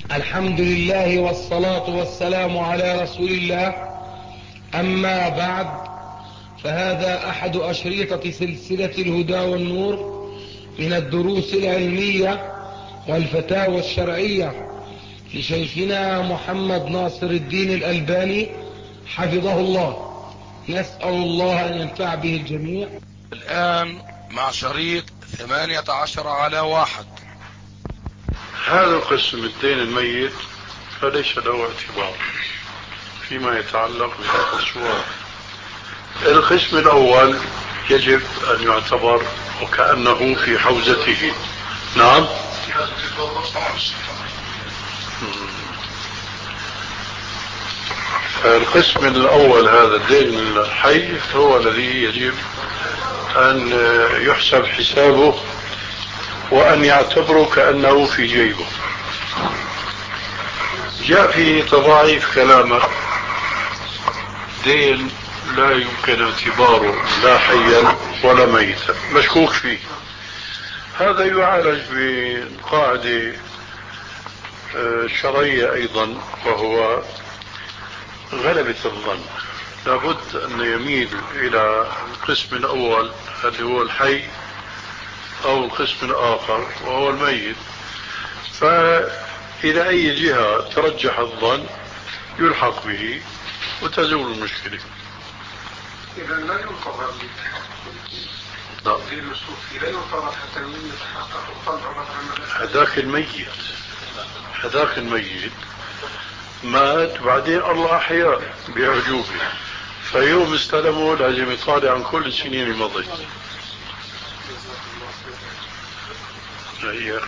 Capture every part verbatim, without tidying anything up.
الحمد لله والصلاة والسلام على رسول الله. أما بعد، فهذا أحد أشريطة سلسلة الهدى والنور من الدروس العلمية والفتاوى الشرعية لشيخنا محمد ناصر الدين الألباني حفظه الله. نسأل الله أن ينفع به الجميع. الآن مع شريط ثمانية عشر على واحد. هذا القسم الدين الميت فليس له اعتبار فيما يتعلق بالتصور. القسم الأول يجب أن يعتبر وكأنه في حوزته. نعم. القسم الأول هذا الدين الحي هو الذي يجب أن يحسب حسابه وأن يعتبره كأنه في جيبه. جاء في تضاعيف كلامه دين لا يمكن اعتباره لا حيا ولا ميتا مشكوك فيه. هذا يعالج بقاعدة شرعية أيضا، وهو غلبة الظن. لابد أن يميل إلى القسم الأول اللي هو الحي أو القسم الآخر وهو الميت، فإلى أي جهة ترجح الظن يلحق به وتزول المشكلة. إذا لا ينتظر لتحقق لا ينتظر حتى يتحقق الطلع مثلا. هذاك الميت هذاك الميت مات بعدين الله أحياه بإعجوبه، فيوم استلمه لازم يطالع عن كل السنين اللي مضت. هي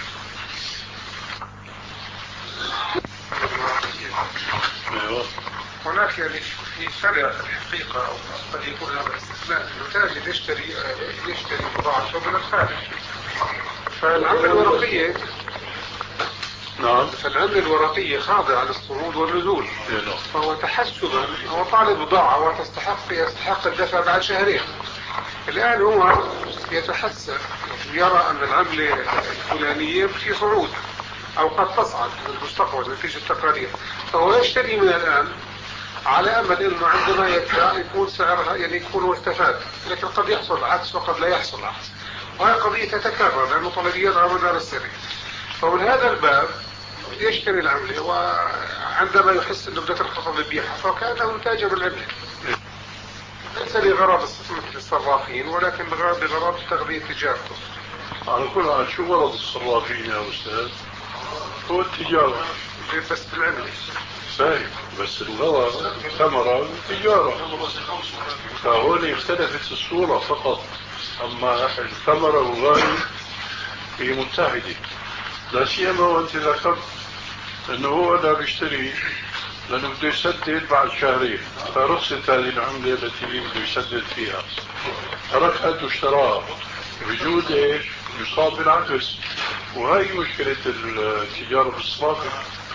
هناك يعني في فرق الحقيقة أو قد يكون هذا استثناء. التاجر يشتري يشتري بضاعته من الخارج، فالعملة الورقية نعم فالعملة الورقية خاضعة للصعود والنزول، فهو تحسبا هو طالب بضاعة وتستحق يستحق الدفع بعد شهرين. الآن هو يتحسب يرى أن العملة الفلانية في صعود أو قد تصعد في المستقبل نتيجة التقارير، فهو يشتري من الآن على أمل أنه عندما يدفع يكون سعرها يعني يكون هو استفاد، لكن قد يحصل العكس وقد لا يحصل العكس، وهي قضية تتكرر لأنه طلبيات على مدار السنة. فمن هذا الباب يشتري العملة، وعندما يحس أنه بدأت تنخفض البيعة فكأنه تاجر العملة، ليس لغرض مثل الصرافين ولكن بغرض تغذية تجارته. على كل حال شو غرض الصرافين يا أستاذ؟ هو التجارة بس بالعملة. فاهم، بس الغرض ثمرة التجارة، فهون اختلفت الصورة فقط، أما الثمرة والغاية هي متحدة. لا سيما وانت ذكرت انه هو لا بيشتري لانه بده يسدد بعد شهرين، فرخصت هذه العملة التي بده يسدد فيها، تركت واشتراها بجوز ايش؟ يصاب بالعكس، وهي مشكلة التجارة بالصرافة.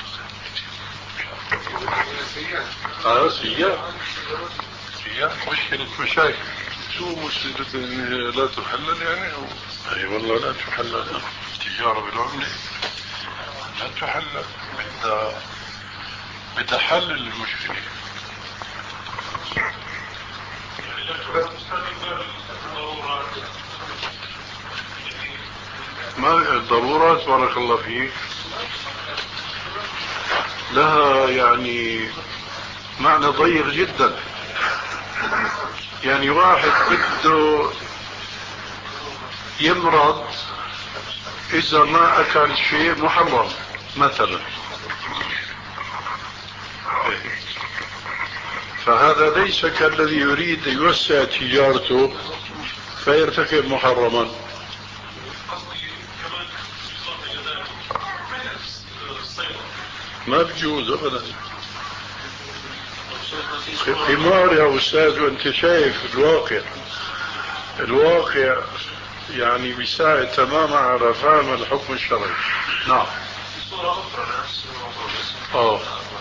اه سياح سياح مشكلة مشاكل. شو مشكلة لا تحلل يعني؟ أو اي والله لا تحلل التجارة بالعملة، لا تحلل، بدها بدها حل المشكلة. ما الضرورات بارك الله فيك لها يعني معنى ضيق جدا. يعني واحد بده يمرض إذا ما أكل شيء محرم مثلا، فهذا ليس كالذي يريد يوسع تجارته فيرتكب محرما. ما بجوز أبدا. حمار يا أستاذ، وأنت شايف الواقع الواقع يعني بيساعد تماما على فهم الحكم الشرعي. نعم. بصورة أخرى نفس الموضوع اه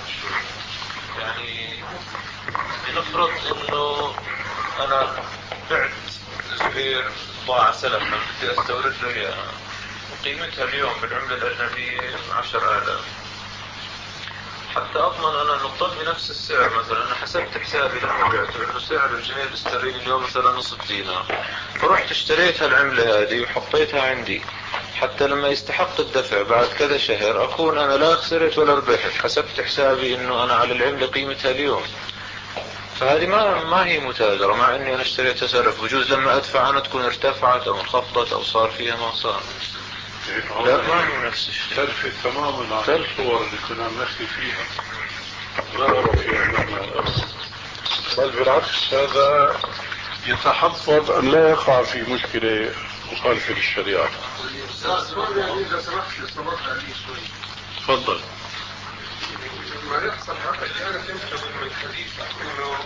يعني لنفرض إنه أنا بعت زهير بضاعة سلفا بدي أستورد له إياها وقيمتها اليوم بالعملة الأجنبية عشر آلاف، حتى أضمن أنا أنه طب بنفس السعر. مثلا أنا حسبت حسابي لما بعته أنه سعر الجنيه الاسترليني اليوم مثلا نصف دينار، فرحت اشتريت هالعملة هذه وحطيتها عندي حتى لما يستحق الدفع بعد كذا شهر أكون أنا لا خسرت ولا ربحت. حسبت حسابي أنه أنا على العملة قيمتها اليوم. فهذه ما ما هي متاجرة، مع أني أنا اشتريتها سلف. بجوز لما أدفع أنا تكون ارتفعت أو انخفضت أو صار فيها ما صار. لا ما هي نفس الشيء. تلفت تماما عن الصور اللي كنا نحكي فيها. لا أرى فيها معنى. بل بالعكس هذا يتحفظ أن لا يقع في مشكلة مخالفة للشريعة. تفضل. ما يحصل هذا كان يمكن من الحديث انه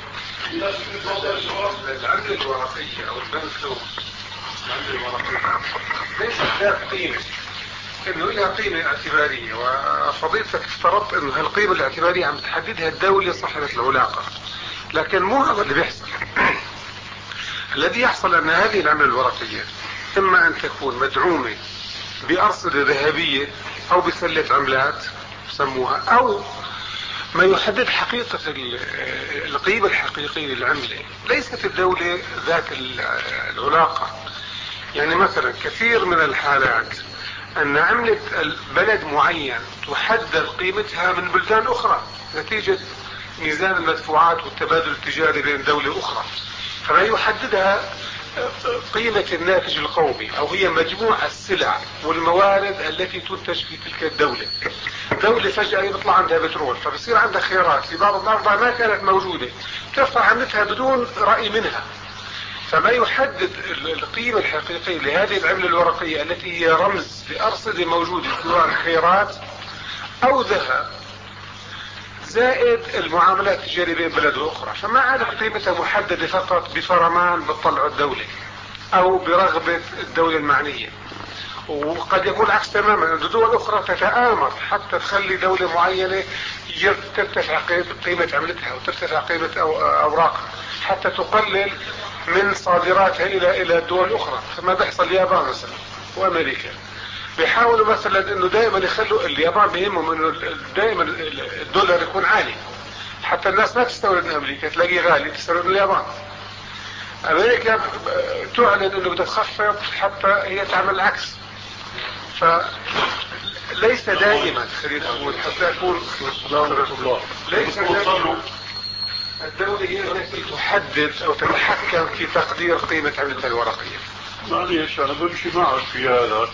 العملة الورقية او البنك العملة الورقية ليست ذات قيمة، انه لها قيمة اعتبارية، وفضيلتك افترضت انه هالقيمة الاعتبارية عم تحددها الدولة صاحبة العلاقة، لكن مو هذا اللي بيحصل. الذي يحصل ان هذه العملة الورقية اما ان تكون مدعومة بأرصدة ذهبية او بسلة عملات سموها، او ما يحدد حقيقة القيمة الحقيقية للعملة ليست الدولة ذات العلاقة. يعني مثلا كثير من الحالات ان عملة بلد معين تحدد قيمتها من بلدان اخرى نتيجة ميزان المدفوعات والتبادل التجاري بين دولة اخرى، فما يحددها قيمة الناتج القومي او هي مجموع السلع والموارد التي تنتج في تلك الدولة. دولة فجأة يطلع عندها بترول فبصير عندها خيارات في بعض الأرض ما كانت موجودة ترفع عملتها بدون رأي منها. فما يحدد القيمة الحقيقية لهذه العملة الورقية التي هي رمز لأرصدة موجودة سواء خيارات أو ذهب زائد المعاملات التجارية بين بلد وأخرى، فما عادت قيمتها محددة فقط بفرمان بتطلع الدولة أو برغبة الدولة المعنية. وقد يكون العكس تماما، ان دول اخرى تتآمر حتى تخلي دولة معينة ترتفع قيمة عملتها وترتفع قيمة اوراقها حتى تقلل من صادراتها الى الى الدول الاخرى. كما بيحصل اليابان مثلا وامريكا، بيحاولوا مثلا انه دائما يخلوا اليابان بيهمهم انه دائما الدولار يكون عالي حتى الناس ما تستورد من امريكا، تلاقيه غالي تستورد من اليابان. امريكا تعلن انه بدها تخفض حتى هي تعمل العكس. فليس دائما خلينا نقول حتى يكون ليس دائما الدولة هي التي تحدد او تتحكم في تقدير قيمة عملتها الورقية. معليش انا بمشي معك في هذا،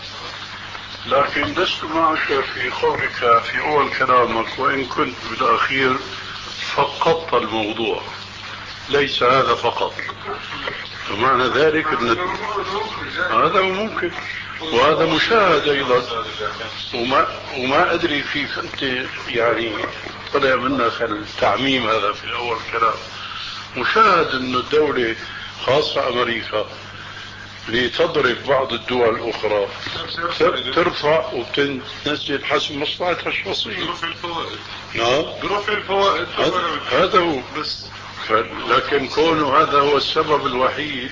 لكن لست معك في قولك في اول كلامك وان كنت بالاخير فقدت الموضوع. ليس هذا فقط، ومعنى ذلك ان هذا ممكن وهذا مشاهد ايضا. وما وما ادري كيف انت يعني طلع منك التعميم هذا في الاول كلام. مشاهد انه الدولة خاصة امريكا لتضرب بعض الدول الاخرى ترفع وتنزل حسب مصلحتها الشخصية. ظروف الفوائد. نعم ظروف الفوائد هذا هو بس. لكن كونه هذا هو السبب الوحيد،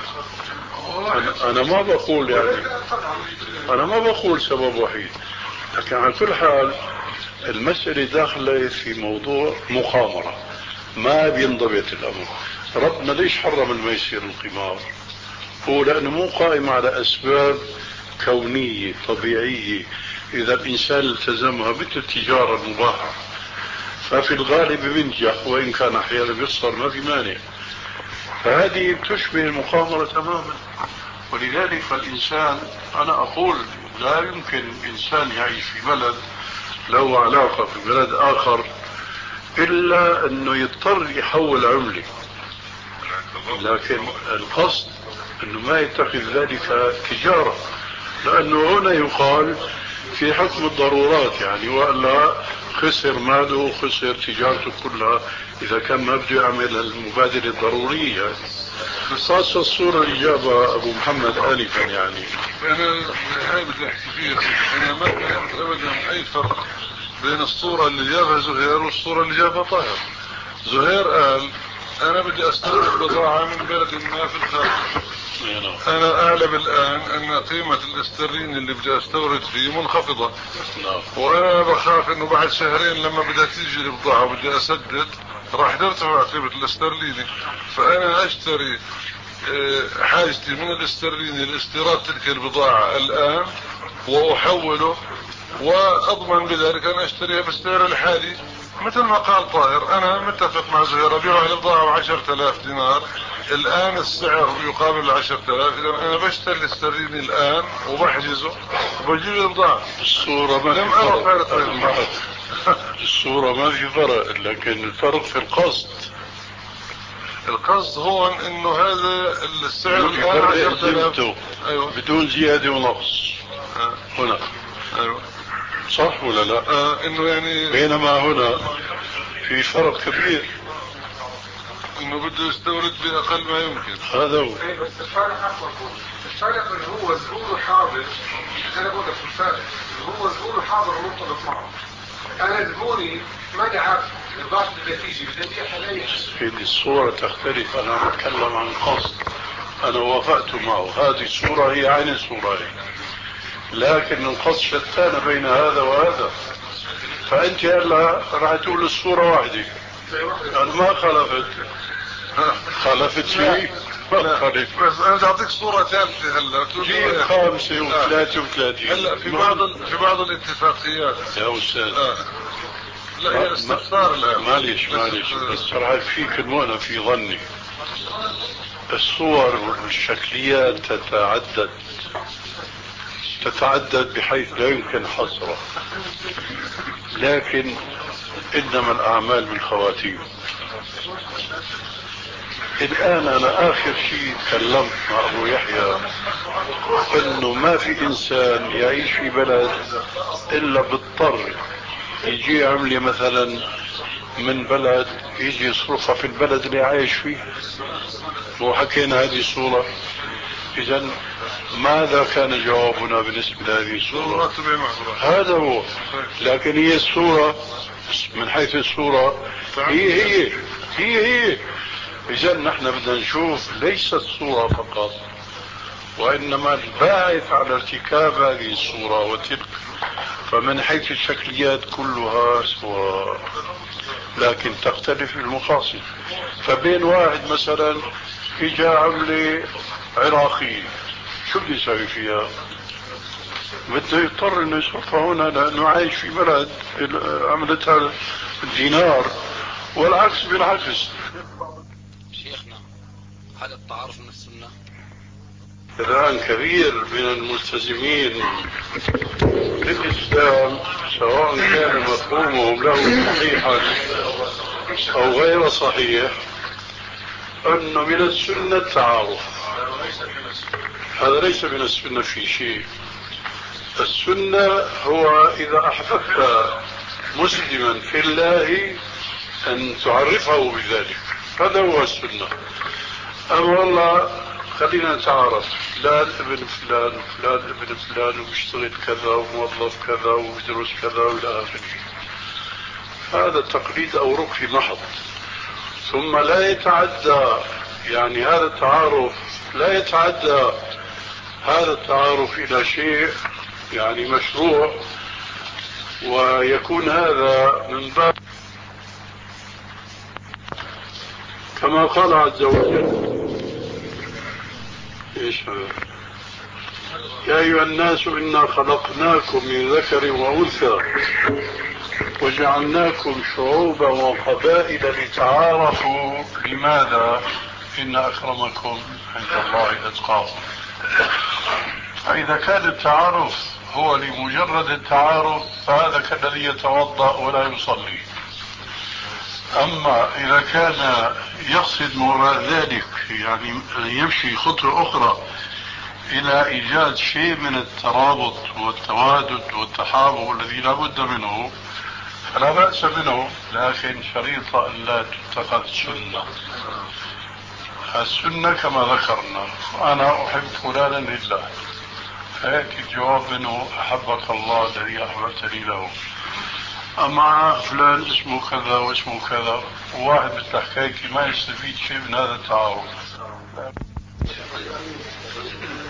أنا, أنا ما بقول يعني أنا ما بقول سبب وحيد، لكن على كل حال المسألة داخلة في موضوع مخامرة ما بينضبط الأمر. ربنا ليش حرم الميسر القمار؟ هو لأنه مو قائم على أسباب كونية طبيعية إذا الإنسان التزمها مثل التجارة المباحة ففي الغالب بينجح، وإن كان أحيانا بيخسر ما في مانع. فهذه بتشبه المقامرة تماما. ولذلك فالإنسان أنا أقول لا يمكن إنسان يعيش في بلد له علاقة في بلد آخر إلا أنه يضطر يحول عملة، لكن القصد أنه ما يتخذ ذلك تجارة، لأنه هنا يقال في حكم الضرورات يعني، وإلا خسر ماله وخسر تجارته كلها إذا كان ما بده يعمل المبادرة الضرورية يعني. خاصة الصورة اللي جابها أبو محمد آنفا يعني. أنا هاي بدي أحكي فيها. أنا ما فهمت أبدا أي فرق بين الصورة اللي جابها زهير والصورة اللي جابها طاهر. زهير قال أنا بدي أستورد بضاعة من بلد ما في الخارج انا اعلم الان ان قيمة الاسترليني اللي بدي استورد فيه منخفضة، وانا بخاف انه بعد شهرين لما بدها تيجي البضاعة وبدي اسدد راح ترتفع قيمة الاسترليني، فانا اشتري حاجتي من الاسترليني لاستيراد تلك البضاعة الان واحوله، واضمن بذلك ان اشتريها بالسعر الحالي. مثل ما قال طاهر، انا متفق مع زهير، ابيع البضاعة بعشرة الاف دينار، الان السعر يقابل العشرة الاف، اذا انا بشتري الاسترليني الان وبحجزه وبجيب البضاعة. الصورة ما في فرق، الصورة ما في فرق، لكن الفرق في القصد. القصد هون انه هذا السعر الان عشرة الاف. أيوة. بدون زيادة ونقص. أه. هنا. ايوه صح ولا لا؟ آه انه يعني بينما هنا في فرق كبير، انه بده يستورد باقل ما يمكن. هذا هو. ايه بس الفارق اكبر، الفارق اللي هو زبونه حاضر. انا بقول لك الفارق اللي هو زبونه حاضر مرتبط معه. انا زبوني ما عارف الضغط اللي تيجي بدي ابيعها لي. في الصورة تختلف، انا بتكلم عن قصد، انا وافقت معه، هذه الصورة هي عين الصورة هي. لكن القصد شتان بين هذا وهذا، فانت هلا راح تقول الصورة واحدة، انا ما خالفت خالفت شيء ما خالف. بس انا بدي اعطيك صورة ثالثة هلا جيب خامسة وثلاثة وثلاثين. هلا في بعض في بعض الاتفاقيات يا استاذ آه. لا هي استفسار الان. معلش معلش بس راح فيك المؤنة في ظني، الصور والشكليات تتعدد تتعدد بحيث لا يمكن حصرها، لكن انما الاعمال بالخواتيم. الان انا اخر شيء تكلمت مع ابو يحيى انه ما في انسان يعيش في بلد الا بالضطر يجي عملة مثلا من بلد يجي يصرفها في البلد اللي عايش فيه، وحكينا هذه الصورة. اذا ماذا كان جوابنا بالنسبة لهذه الصورة؟ هذا هو. لكن هي الصورة من حيث الصورة هي هي هي هي اذا نحن بدنا نشوف ليس الصورة فقط، وانما الباعث على ارتكاب هذه الصورة وتلك. فمن حيث الشكليات كلها سواء، لكن تختلف المقاصد. فبين واحد مثلا اجى عملة عراقية، شو بده يسوي فيها؟ بده يضطر انه يصرفها هنا لانه عايش في بلد عملتها الدينار، والعكس بالعكس. شيخنا، هل التعارف من السنة؟ الآن كبير من الملتزمين بالإسلام سواء كان مفهومهم له صحيحا أو غير صحيح أنه من السنة التعارف. هذا ليس من السنة في شيء. السنة هو إذا أحببت مسلما في الله أن تعرفه بذلك، هذا هو السنة. أما والله خلينا نتعارف، فلان ابن فلان فلان ابن فلان وبيشتغل كذا وموظف كذا وبيدرس كذا والى اخره، هذا تقليد او ركن محض. ثم لا يتعدى، يعني هذا التعارف لا يتعدى هذا التعارف الى شيء يعني مشروع، ويكون هذا من باب كما قال عز وجل. ايش هذا؟ يا ايها الناس انا خلقناكم من ذكر وانثى وجعلناكم شعوبا وقبائل لتعارفوا. لماذا؟ ان اكرمكم عند الله اتقاكم. فاذا كان التعارف هو لمجرد التعارف فهذا كالذي يتوضا ولا يصلي. اما اذا كان يقصد وراء ذلك يعني يمشي خطوة اخرى الى ايجاد شيء من الترابط والتوادد والتحابب الذي لا بد منه فلا بأس منه، لكن شريطة ان لا تتخذ سنة. السنة كما ذكرنا، انا احب فلانا لله، فيأتي الجواب منه احبك الله الذي احببتني له. اما فلان اسمه كذا واسمه كذا، وواحد مثل حكايتي ما يستفيد شيء من هذا التعارف.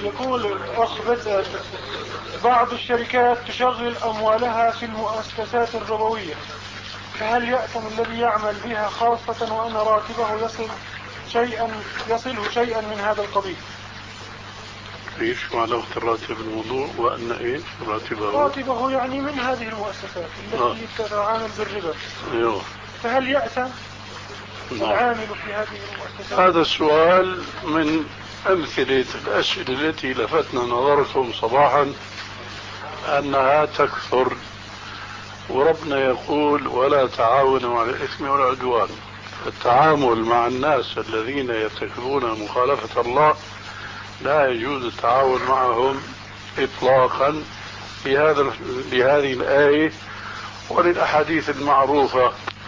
يقول الأخ بسأل: بعض الشركات تشغل أموالها في المؤسسات الربوية، فهل يأثم الذي يعمل بها خاصة وأن راتبه يصل شيئا يصله شيئا من هذا القبيل؟ ايش معنى راتب الموضوع؟ وأن ايه راتبه؟ راتبه يعني من هذه المؤسسات التي آه. تتعامل بالربا. ايوه. فهل يأثم نعم. العامل في هذه المؤسسات؟ هذا السؤال من أمثلة الأسئلة التي لفتنا نظركم صباحا أنها تكثر، وربنا يقول: ولا تعاونوا على الإثم والعدوان. التعامل مع الناس الذين يرتكبون مخالفة الله لا يجوز التعاون معهم إطلاقا بهذا بهذه الآية وللأحاديث المعروفة.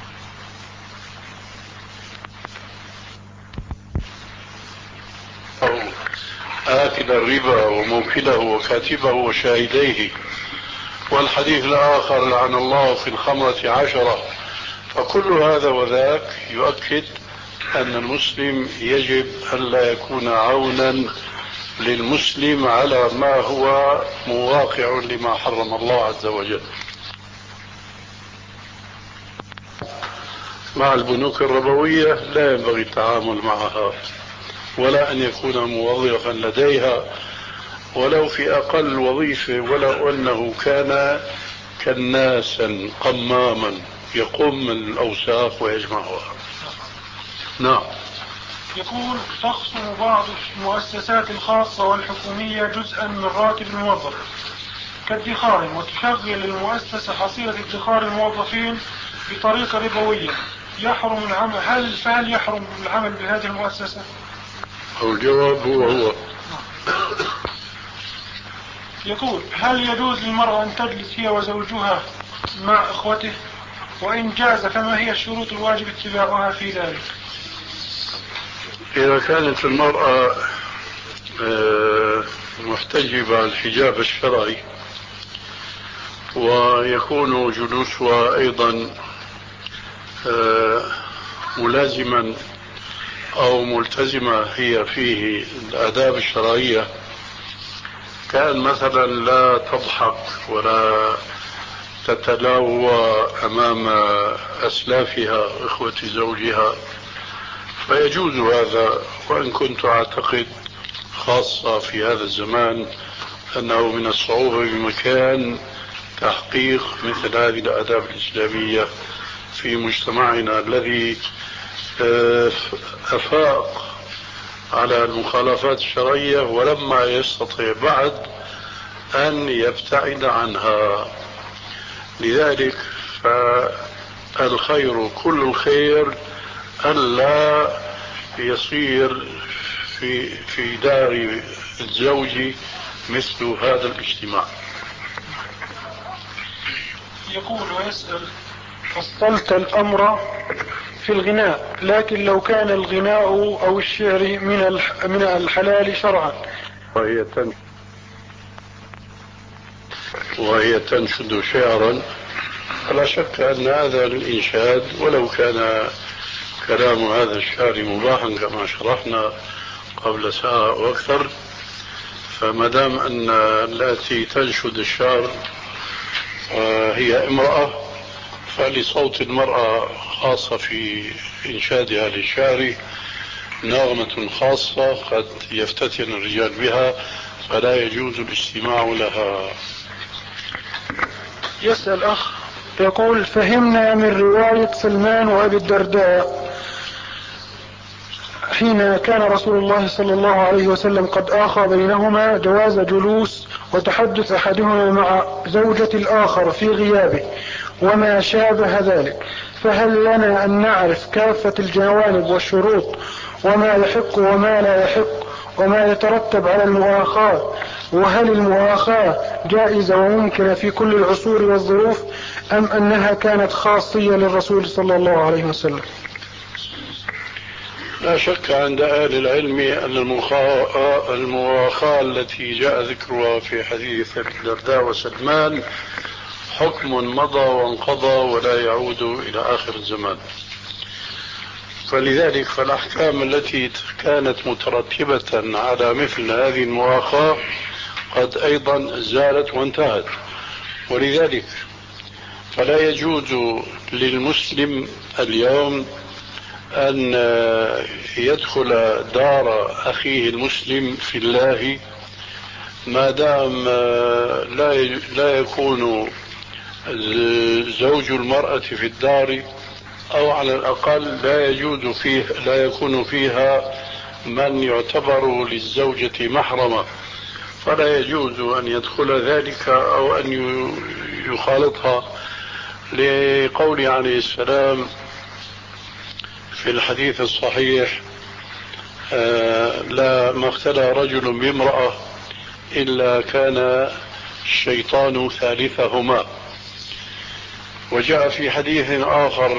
آكل الربا وموكله وكاتبه وشاهديه، والحديث الآخر: لعن الله في الخمرة عشرة. فكل هذا وذاك يؤكد أن المسلم يجب أن لا يكون عونا للمسلم على ما هو مواقع لما حرم الله عز وجل. مع البنوك الربوية لا ينبغي التعامل معها ولا أن يكون موظفا لديها ولو في أقل وظيفة، ولو أنه كان كناسا قماما يقوم من الأوساخ ويجمعها. نعم. يقول: تخصم بعض المؤسسات الخاصة والحكومية جزءا من راتب الموظف كادخار، وتشغل المؤسسة حصيلة ادخار الموظفين بطريقة ربوية، يحرم العمل هل فهل يحرم العمل بهذه المؤسسة؟ الجواب هو هو. يقول: هل يجوز للمرأة أن تجلس هي وزوجها مع إخوته؟ وإن جاز فما هي الشروط الواجب اتباعها في ذلك؟ إذا كانت المرأة محتجبة الحجاب الشرعي ويكون جلوسها أيضا ملازما أو ملتزمة هي فيه الآداب الشرعية، كان مثلا لا تضحك ولا تتلاوى أمام أسلافها إخوة زوجها، فيجوز هذا. وإن كنت أعتقد خاصة في هذا الزمان أنه من الصعوبة بمكان تحقيق مثل هذه الآداب الإسلامية في مجتمعنا الذي أفاق على المخالفات الشرعية ولما يستطيع بعد أن يبتعد عنها. لذلك فالخير كل الخير ألا يصير في في دار الزوج مثل هذا الاجتماع. يقول ويسأل: فصلت الأمر في الغناء، لكن لو كان الغناء أو الشعر من من الحلال شرعا وهي تنشد وهي تنشد شعرا، فلا شك أن هذا للإنشاد، ولو كان كلام هذا الشعر مباحا كما شرحنا قبل ساعة وأكثر، فما دام أن التي تنشد الشعر هي امرأة، فلصوت المرأة خاصة في إنشادها للشعر نغمة خاصة قد يفتتن الرجال بها، فلا يجوز الاستماع لها. يسأل أخ يقول: فهمنا من رواية سلمان وأبي الدرداء حين كان رسول الله صلى الله عليه وسلم قد آخى بينهما جواز جلوس وتحدث أحدهما مع زوجة الآخر في غيابه وما شابه ذلك، فهل لنا أن نعرف كافة الجوانب والشروط وما يحق وما لا يحق وما يترتب على المؤاخاة، وهل المؤاخاة جائزة وممكنة في كل العصور والظروف أم أنها كانت خاصية للرسول صلى الله عليه وسلم؟ لا شك عند أهل العلم أن المؤاخاة التي جاء ذكرها في حديث الدرداء وسلمان حكم مضى وانقضى ولا يعود إلى آخر الزمان. فلذلك فالأحكام التي كانت مترتبة على مثل هذه المؤاخاة قد أيضا زالت وانتهت. ولذلك فلا يجوز للمسلم اليوم أن يدخل دار أخيه المسلم في الله ما دام لا لا يكون زوج المرأة في الدار، أو على الأقل لا يجوز فيه لا يكون فيها من يعتبر للزوجة محرما، فلا يجوز أن يدخل ذلك أو أن يخالطها، لقول عليه السلام في الحديث الصحيح: آه لا ما اختلى رجل بامرأة إلا كان الشيطان ثالثهما. وجاء في حديث آخر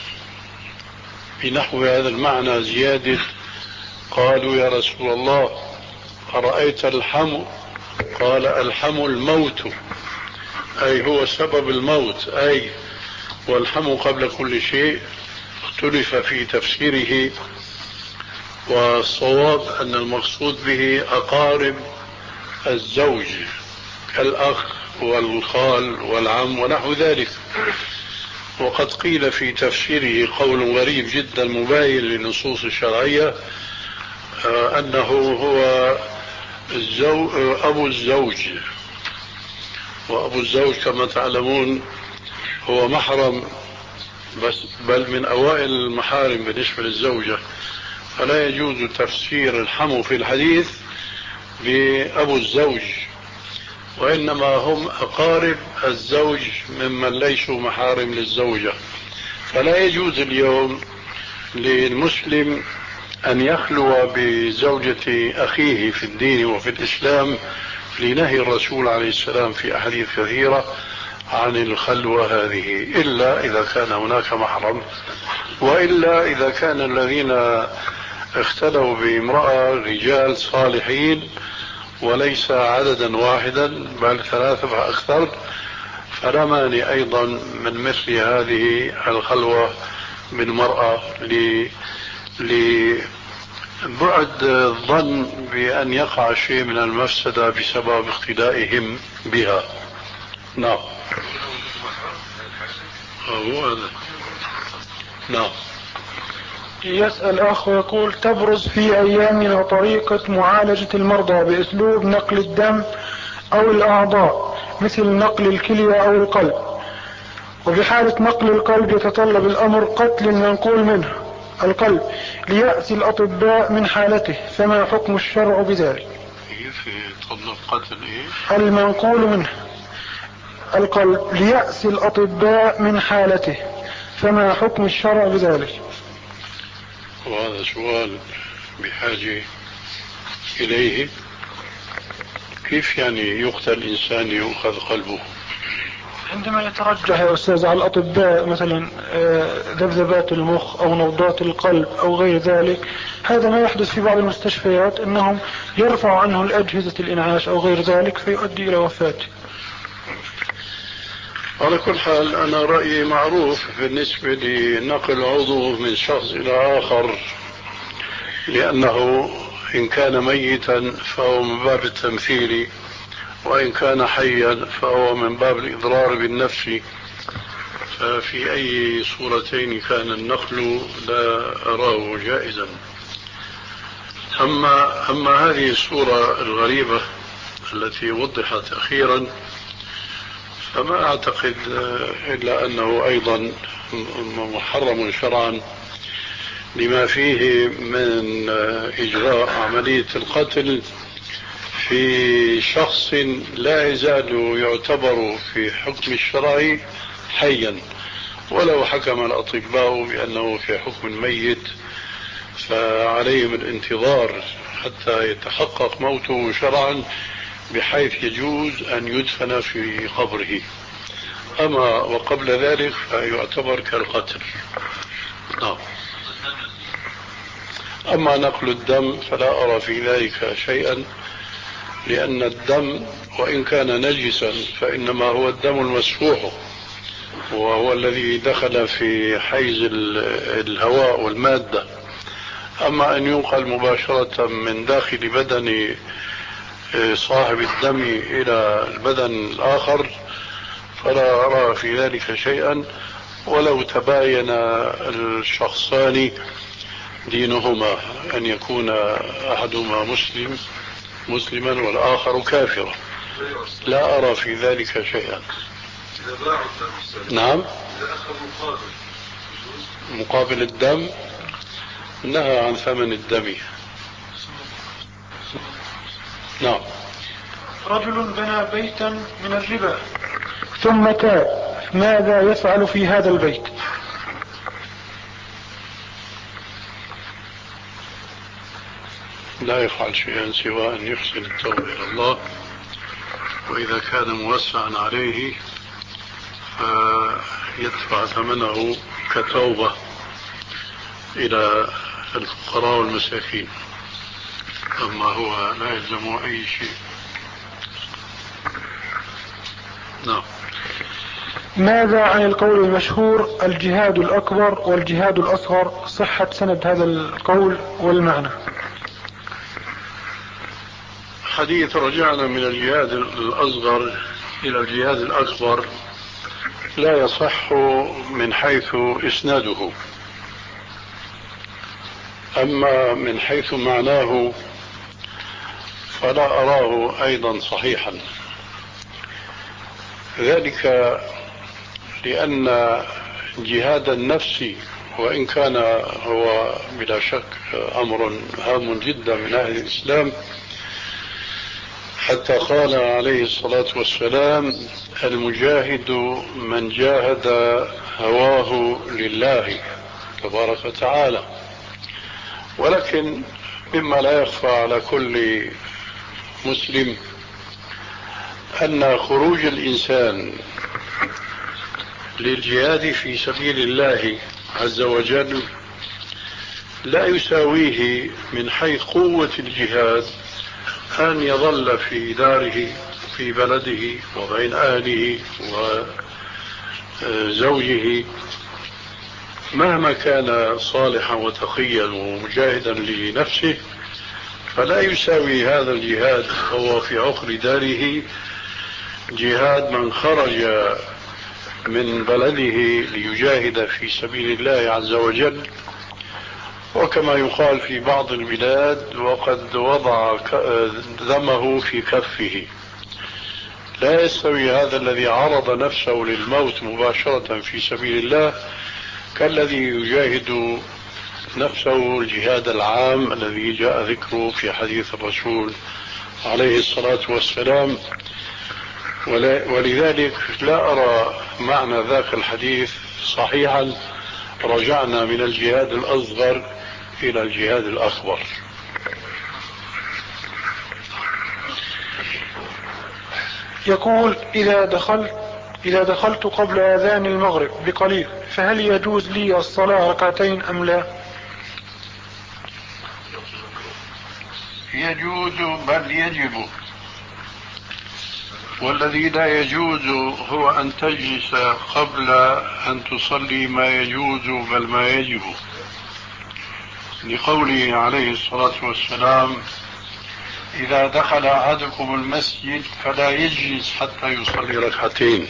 بنحو هذا المعنى زيادة: قالوا يا رسول الله أرأيت الحم؟ قال: الحم الموت، أي هو سبب الموت، أي والحم قبل كل شيء. اختلف في تفسيره، والصواب أن المقصود به أقارب الزوج كالأخ والخال والعم ونحو ذلك. وقد قيل في تفسيره قول غريب جدا مباين للنصوص الشرعية، أنه هو الزو... أبو الزوج، وأبو الزوج كما تعلمون هو محرم، بس بل من أوائل المحارم بالنسبة للزوجة، فلا يجوز تفسير الحمو في الحديث بأبو الزوج، وإنما هم أقارب الزوج ممن ليسوا محارم للزوجة. فلا يجوز اليوم للمسلم أن يخلو بزوجة أخيه في الدين وفي الإسلام، لنهي الرسول عليه السلام في أحاديث كثيرة عن الخلوة هذه، إلا إذا كان هناك محرم، وإلا إذا كان الذين اختلوا بامرأة رجال صالحين وليس عددا واحدا بل ثلاثة فأكثر، فلا مانع أيضا من مثل هذه الخلوة بالمرأة لبعد الظن بأن يقع شيء من المفسدة بسبب اقتدائهم بها. نعم. هو هذا. نعم. يسأل أخ ويقول: تبرز في أيامنا طريقة معالجة المرضى بأسلوب نقل الدم أو الأعضاء مثل نقل الكلية أو القلب، وبحالة نقل القلب يتطلب الأمر قتل المنقول منه القلب ليأتي الأطباء من حالته، فما حكم الشرع بذلك؟ كيف يتطلب قتل إيه؟ المنقول منه القلب ليأتي الأطباء من حالته، فما حكم الشرع بذلك؟ وهذا سؤال بحاجة إليه. كيف يعني يقتل إنسان يؤخذ قلبه؟ عندما يترجح يا أستاذ على الأطباء مثلا ذبذبات المخ أو نبضات القلب أو غير ذلك، هذا ما يحدث في بعض المستشفيات، أنهم يرفعوا عنه الأجهزة الإنعاش أو غير ذلك فيؤدي إلى وفاته. على كل حال أنا رأيي معروف بالنسبة لنقل عضو من شخص إلى آخر، لأنه إن كان ميتا فهو من باب التمثيل، وإن كان حيا فهو من باب الإضرار بالنفس، ففي أي صورتين كان النقل لا أراه جائزا. أما, أما هذه الصورة الغريبة التي وضحت أخيرا فما أعتقد إلا أنه أيضا محرم شرعا، لما فيه من إجراء عملية القتل في شخص لا يزال يعتبر في حكم الشرع حيا، ولو حكم الأطباء بأنه في حكم ميت فعليهم الانتظار حتى يتحقق موته شرعا بحيث يجوز أن يدفن في قبره، أما وقبل ذلك فيعتبر كالقتل. نعم. أما نقل الدم فلا أرى في ذلك شيئا، لأن الدم وإن كان نجسا فإنما هو الدم المسفوح، وهو الذي دخل في حيز الهواء والمادة. أما أن ينقل مباشرة من داخل بدن صاحب الدم إلى البدن الآخر فلا أرى في ذلك شيئا، ولو تباين الشخصان دينهما، أن يكون أحدهما مسلم مسلما والآخر كافرا، لا أرى في ذلك شيئا. نعم، مقابل الدم نهى عن ثمن الدم. نعم. رجل بنى بيتا من الربا ثم تاب، ماذا يفعل في هذا البيت؟ لا يفعل شيئا سوى أن يحسن التوبة إلى الله، وإذا كان موسعا عليه فيدفع ثمنه كتوبة إلى الفقراء والمساكين، أما هو لا يلزم أي شيء. نعم. ماذا عن القول المشهور الجهاد الأكبر والجهاد الأصغر؟ صحة سند هذا القول والمعنى. حديث رجعنا من الجهاد الأصغر إلى الجهاد الأكبر لا يصح من حيث إسناده، أما من حيث معناه فلا أراه أيضا صحيحا، ذلك لأن جهاد النفس وإن كان هو بلا شك أمر هام جدا من أهل الإسلام، حتى قال عليه الصلاة والسلام: المجاهد من جاهد هواه لله تبارك وتعالى. ولكن مما لا يخفى على كل مسلم أن خروج الإنسان للجهاد في سبيل الله عز وجل لا يساويه من حيث قوة الجهاد أن يظل في داره في بلده وبين أهله وزوجه مهما كان صالحا وتقيا ومجاهدا لنفسه، فلا يساوي هذا الجهاد وهو في عقر داره جهاد من خرج من بلده ليجاهد في سبيل الله عز وجل. وكما يقال في بعض البلاد: وقد وضع دمه في كفه. لا يستوي هذا الذي عرض نفسه للموت مباشرة في سبيل الله كالذي يجاهد نفسه الجهاد العام الذي جاء ذكره في حديث الرسول عليه الصلاة والسلام. ولذلك لا أرى معنى ذاك الحديث صحيحا: رجعنا من الجهاد الأصغر إلى الجهاد الأكبر. يقول: إذا دخلت إذا دخلت قبل أذان المغرب بقليل فهل يجوز لي الصلاة ركعتين أم لا؟ يجوز بل يجب، والذي لا يجوز هو أن تجلس قبل أن تصلي ما يجوز بل ما يجب، لقوله عليه الصلاة والسلام: إذا دخل أحدكم المسجد فلا يجلس حتى يصلي ركعتين.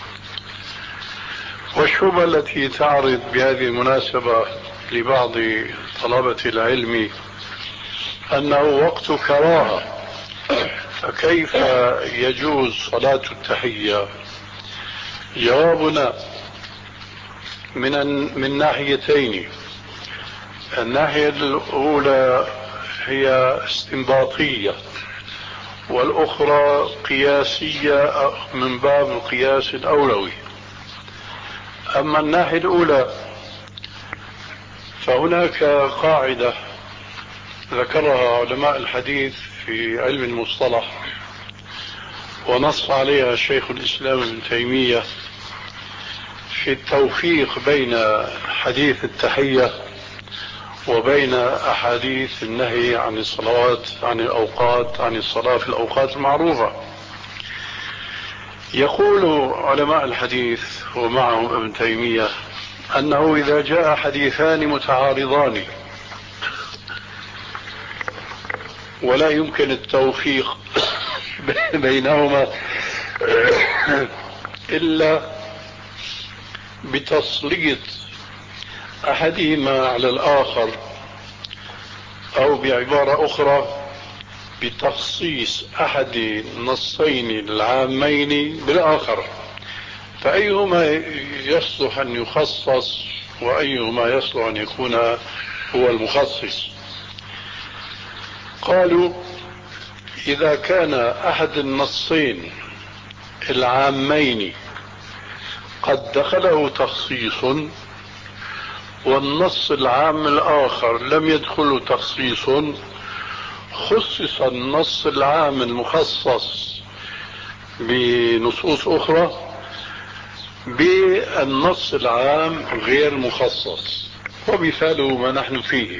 والشبهة التي تعرض بهذه المناسبة لبعض طلبة العلم أنه وقت كراهة، فكيف يجوز صلاة التحية؟ جوابنا من من ناحيتين. الناحية الأولى هي استنباطية، والأخرى قياسية من باب القياس الأولوي. أما الناحية الأولى فهناك قاعدة ذكرها علماء الحديث في علم المصطلح ونص عليها شيخ الإسلام ابن تيمية في التوفيق بين حديث التحية وبين أحاديث النهي عن الصلوات عن الأوقات عن الصلاة في الأوقات المعروفة. يقول علماء الحديث: ومعهم ابن تيمية أنه إذا جاء حديثان متعارضان ولا يمكن التوفيق بينهما إلا بتسليط أحدهما على الآخر، أو بعبارة أخرى بتخصيص أحد النصين العامين بالآخر، فأيهما يصلح أن يخصص وأيهما يصلح أن يكون هو المخصص؟ قالوا إذا كان أحد النصين العامين قد دخله تخصيص والنص العام الآخر لم يدخله تخصيص، خصص النص العام المخصص بنصوص أخرى بالنص العام غير مخصص. ومثاله ما نحن فيه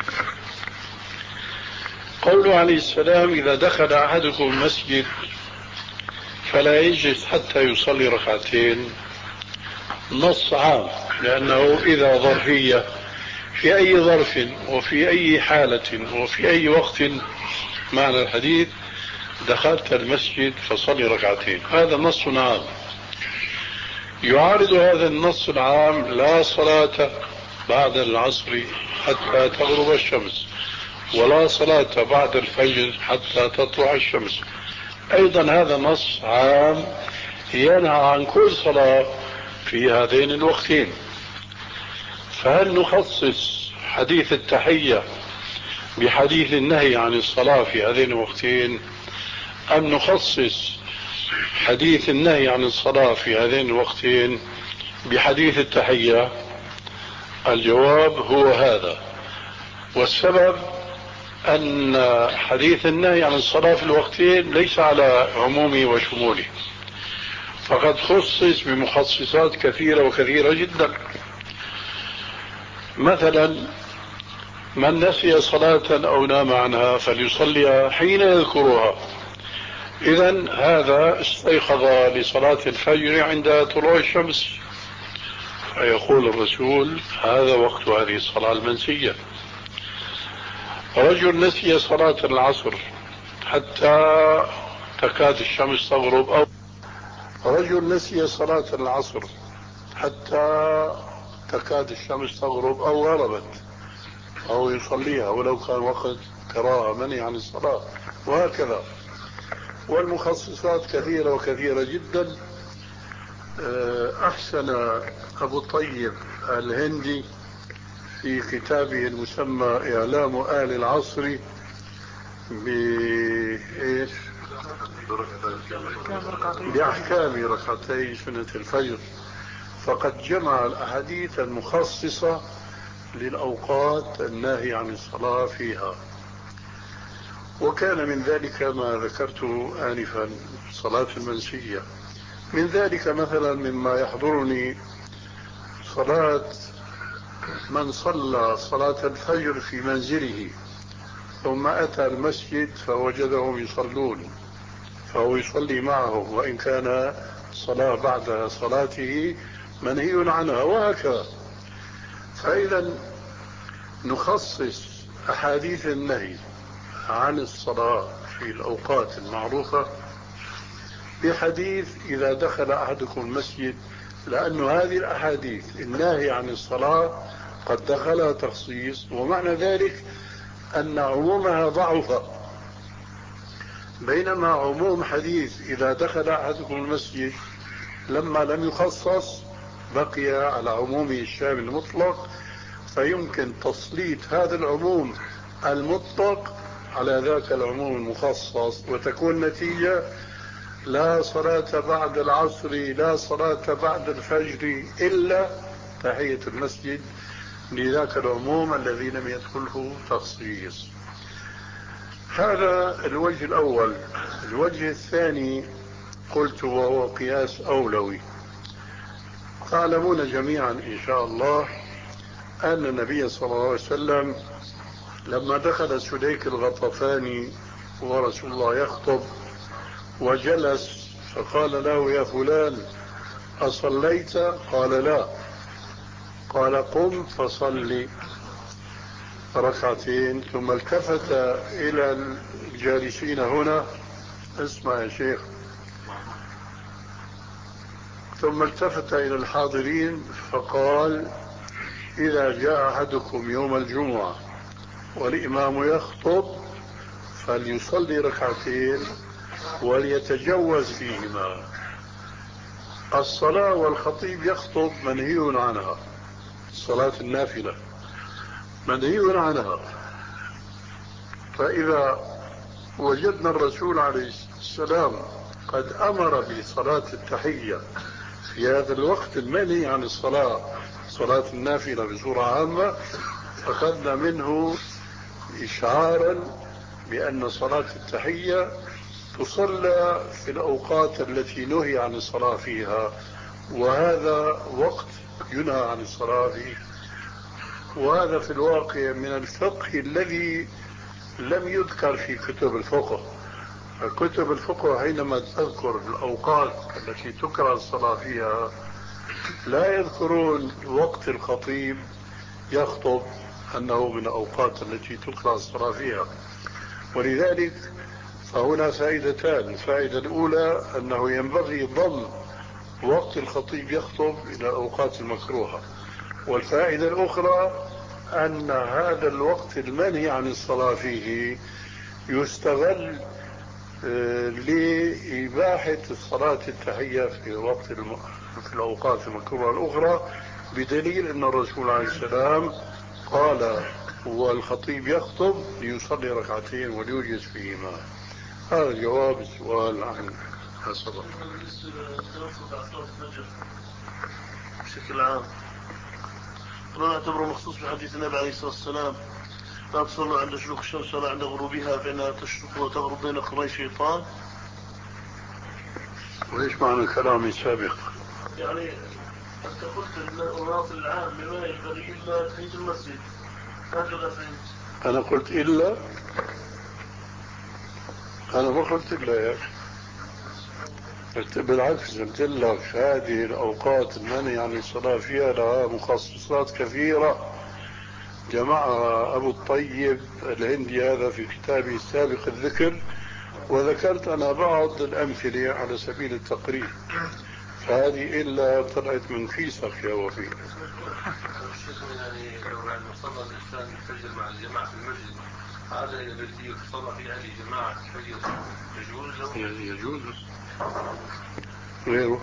قوله عليه السلام: إذا دخل أحدكم المسجد فلا يجلس حتى يصلي ركعتين. نص عام، لأنه إذا ظرفية في أي ظرف وفي أي حالة وفي أي وقت معنى الحديث دخلت المسجد فصلي ركعتين، هذا نص عام. يعارض هذا النص العام: لا صلاة بعد العصر حتى تغرب الشمس، ولا صلاة بعد الفجر حتى تطلع الشمس. أيضا هذا نص عام ينهى عن كل صلاة في هذين الوقتين. فهل نخصص حديث التحية بحديث النهي عن الصلاة في هذين الوقتين، أم نخصص حديث النهي عن الصلاة في هذين الوقتين بحديث التحية؟ الجواب هو هذا. والسبب أن حديث النهي عن الصلاة في الوقتين ليس على عمومه وشموله، فقد خصص بمخصصات كثيرة وكثيرة جدا. مثلا من نسي صلاة أو نام عنها فليصليها حين يذكرها. إذن هذا استيقظ لصلاة الفجر عند طلوع الشمس، فيقول الرسول: هذا وقت هذه الصلاة المنسية. رجل نسي صلاة العصر حتى تكاد الشمس تغرب، أو رجل نسي صلاة العصر حتى تكاد الشمس تغرب أو غربت، أو يصليها ولو كان وقت كراهة مني عن الصلاة، وهكذا. والمخصصات كثيرة وكثيرة جدا. أحسن أبو الطيب الهندي في كتابه المسمى إعلام آل العصر بإيش؟ بأحكام ركعتي سنة الفجر، فقد جمع الأحاديث المخصصة للأوقات الناهي عن الصلاة فيها. وكان من ذلك ما ذكرته آنفا، صلاة المنسية. من ذلك مثلا مما يحضرني صلاة من صلى صلاة الفجر في منزله ثم أتى المسجد فوجدهم يصلون، فهو يصلي معهم وإن كان صلاة بعد صلاته منهي عنها، وهكذا. فإذا نخصص أحاديث النهي عن الصلاة في الأوقات المعروفة بحديث إذا دخل أحدكم المسجد، لأن هذه الأحاديث النهي عن الصلاة قد دخلها تخصيص، ومعنى ذلك أن عمومها ضعف، بينما عموم حديث إذا دخل أحدكم المسجد لما لم يخصص بقي على عمومه الشامل المطلق، فيمكن تسليط هذا العموم المطلق على ذاك العموم المخصص، وتكون نتيجة: لا صلاة بعد العصر، لا صلاة بعد الفجر إلا تحية المسجد، لذاك العموم الذي لم يدخله تخصيص. هذا الوجه الأول. الوجه الثاني قلت وهو قياس أولوي. تعلمون جميعا إن شاء الله أن النبي صلى الله عليه وسلم لما دخل سليك الغطفاني ورسول الله يخطب وجلس، فقال له: يا فلان، أصليت؟ قال لا. قال قم فصلي ركعتين. ثم التفت إلى الجالسين هنا، اسمع يا شيخ، ثم التفت إلى الحاضرين فقال: إذا جاء أحدكم يوم الجمعة والإمام يخطب فليصلي ركعتين وليتجوز فيهما. الصلاة والخطيب يخطب منهي عنها، صلاة النافلة منهي عنها. فإذا وجدنا الرسول عليه السلام قد أمر بصلاة التحية في هذا الوقت المنهي عن الصلاة، صلاة النافلة بصورة عامة، أخذنا منه إشعارا بأن صلاة التحية تصلى في الأوقات التي نهي عن الصلاة فيها، وهذا وقت ينهى عن الصلاة فيه. وهذا في الواقع من الفقه الذي لم يذكر في كتب الفقه. كتب الفقه حينما تذكر الأوقات التي تكره الصلاة فيها لا يذكرون وقت الخطيب يخطب أنه من الأوقات التي تكره الصلاة فيها. ولذلك فهنا فائدتان: الفائدة الأولى أنه ينبغي ضم وقت الخطيب يخطب إلى الأوقات المكروهة، والفائدة الأخرى أن هذا الوقت المنهي عن الصلاة فيه يستغل لإباحة الصلاة التحية في وقت الم... في الأوقات المكروهة الأخرى، بدليل أن الرسول عليه السلام قال والخطيب يخطب ليصلي ركعتين وليوجز فيهما. هذا جواب السؤال عن الصلاة. بشكل عام لا نعتبره مخصوص بحديث النبي عليه الصلاة والسلام: لا تصلوا عند شروق الشمس ولا عند غروبها فإنها تشرق وتغرب بين قرني شيطان. وإيش معنى كلامي السابق؟ يعني أنت قلت أن الناصر العام ما ينبغي إلا تحية المسجد، هكذا فهمت. أنا قلت إلا؟ أنا ما قلت إلا يا أخي، بالعكس قلت لك هذه الأوقات المنهي عن الصلاة فيها لها مخصصات كثيرة جمعها أبو الطيب الهندي هذا في كتابه السابق الذكر، وذكرت أنا بعض الأمثلة على سبيل التقريب، فهذه إلا طلعت من كيسك يا وفي. يعني لو يعني صلى الإنسان الفجر مع الجماعة في المسجد هذا الذي يصلى في هذه الجماعة الفجر يجوز له؟ يجوز. غيره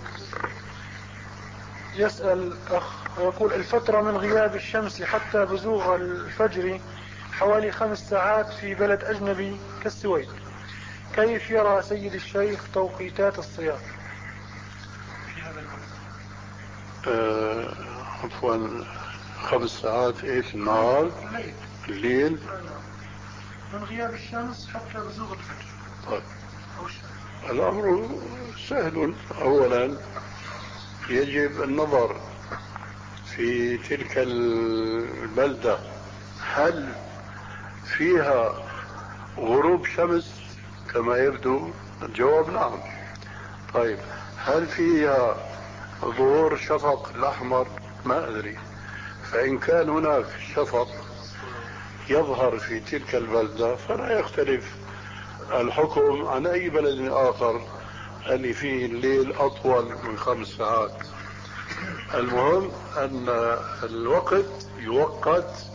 يسأل أخ ويقول: الفترة من غياب الشمس حتى بزوغ الفجر حوالي خمس ساعات في بلد أجنبي كالسويد، كيف يرى سيد الشيخ توقيتات الصيام في هذا الوقت؟ آه عفوا، خمس ساعات ايه في النهار؟ الليل. الليل من غياب الشمس حتى بزوغ الفجر. طيب الأمر سهل. أولا يجب النظر في تلك البلدة هل فيها غروب شمس كما يبدو؟ الجواب نعم. طيب هل فيها ظهور شفق الأحمر؟ ما أدري. فإن كان هناك شفق يظهر في تلك البلدة فلا يختلف الحكم عن أي بلد آخر اللي فيه الليل أطول من خمس ساعات. المهم أن الوقت يوقت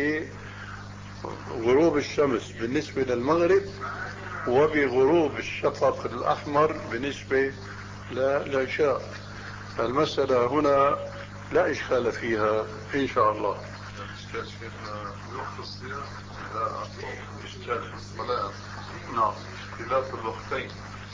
بغروب الشمس بالنسبة للمغرب وبغروب الشفق الأحمر بالنسبة للعشاء. المسألة هنا لا إشكال فيها إن شاء الله. الإشكال شيخنا وقت الصيام لا أصلا إشكال في الصلاة. نعم. اختلاف الوقتين،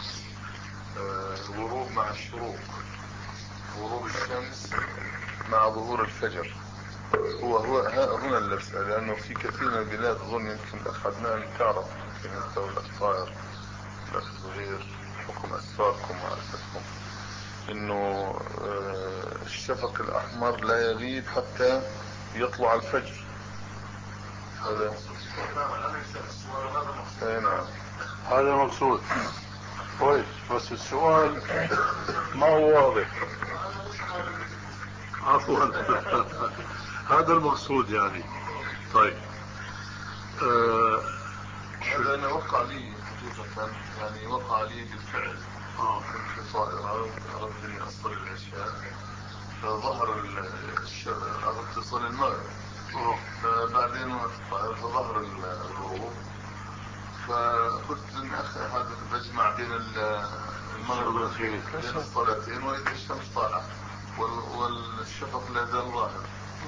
الغروب آه مع الشروق، غروب الشمس مع ظهور الفجر. هو هو هنا اللبس، لأنه في كثير من البلاد أظن يمكن الأخ عدنان تعرف، يمكن أنت والأخ طاهر الأخ زهير حكم أسفاركم ومعرفتكم إنه آه الشفق الأحمر لا يغيب حتى يطلع الفجر. هذا نعم هذا المقصود. كويس، بس السؤال ما هو واضح. عفوا. هذا المقصود يعني. طيب آه هذا أنا وقع لي حقيقة، يعني وقع لي بالفعل. آه. كنت في طائرة أردت أني أصل العشاء، فظهر أردت أصل المغرب. آه. فبعدين فظهر الغروب، فقلت ان اخ هذا بجمع بين المغرب بين الصلاتين واذا الشمس طالعه والشفق لا زال ظاهر.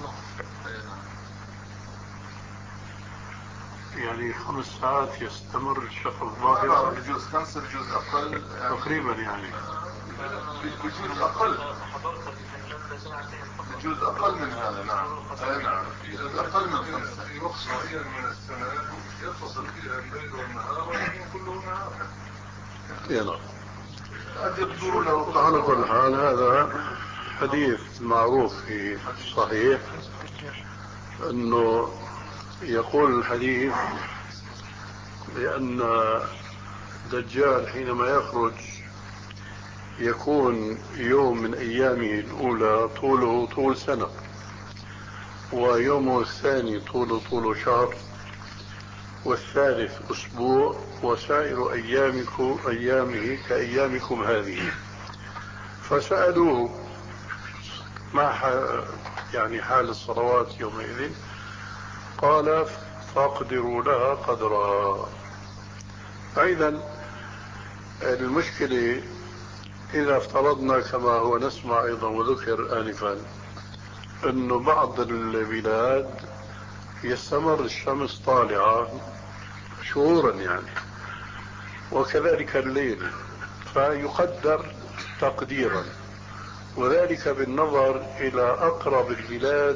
يعني خمس ساعات يستمر الشفق ظاهر؟ بجوز خمسة، بجوز اقل يعني. تقريبا يعني بجوز اقل، بجوز اقل من هذا. نعم اي نعم، بجوز اقل من خمسة. في وقت معين من السنة يتصل فيها الليل والنهار ويكون كله نهار. يلا على كل حال هذا حديث معروف في الصحيح، انه يقول الحديث بأن الدجال حينما يخرج يكون يوم من أيامه الأولى طوله طول سنة، ويومه الثاني طوله طول شهر، والثالث أسبوع، وسائر أيامكم أيامه كأيامكم هذه. فسألوه ما يعني حال الصلوات يومئذ؟ قال فاقدروا لها قدرها. أيضا المشكلة إذا افترضنا كما هو نسمع أيضا وذكر آنفا أنه بعض البلاد يستمر الشمس طالعة شهورا يعني، وكذلك الليل، فيقدر تقديرا، وذلك بالنظر إلى أقرب البلاد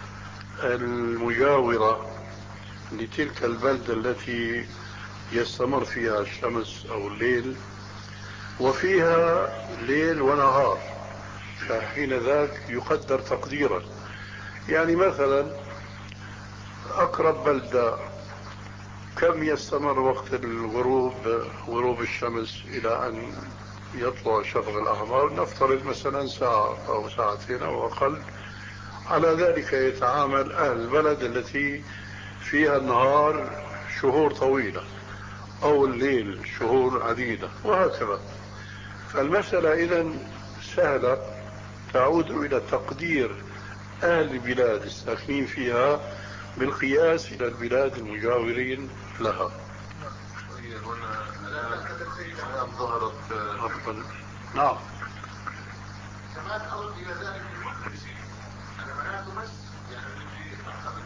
المجاورة لتلك البلدة التي يستمر فيها الشمس أو الليل، وفيها ليل ونهار، فحين ذاك يقدر تقديرا. يعني مثلا أقرب بلدة كم يستمر وقت الغروب، غروب الشمس إلى أن يطلع الشفق الأحمر؟ نفترض مثلا ساعة أو ساعتين أو أقل. على ذلك يتعامل أهل البلد التي فيها النهار شهور طويلة أو الليل شهور عديدة وهكذا. فالمسألة إذن سهلة، تعود إلى تقدير أهل البلاد الساكنين فيها بالقياس إلى البلاد المجاورين لها. هنا الآن ظهرت. نعم. كمان أرد إلى ذلك المدرسين أنا معناته بس يعني اللي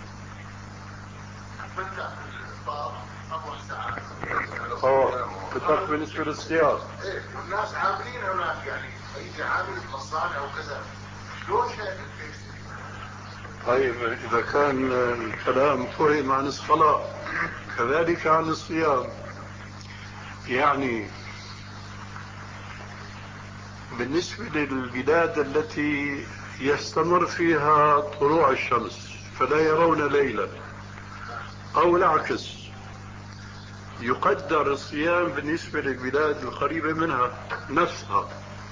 أتمنى الإفطار أربع ساعات. أوه كتبت بالنسبة للصيام. إيه والناس عاملين هناك يعني أي عامل مصانع وكذا، شلون شايف الكيس؟ طيب إذا كان الكلام فهم عن الصلاة كذلك عن الصيام، يعني بالنسبة للبلاد التي يستمر فيها طلوع الشمس فلا يرون ليلا، أو العكس يقدر الصيام بالنسبة للبلاد القريبة منها نفسها.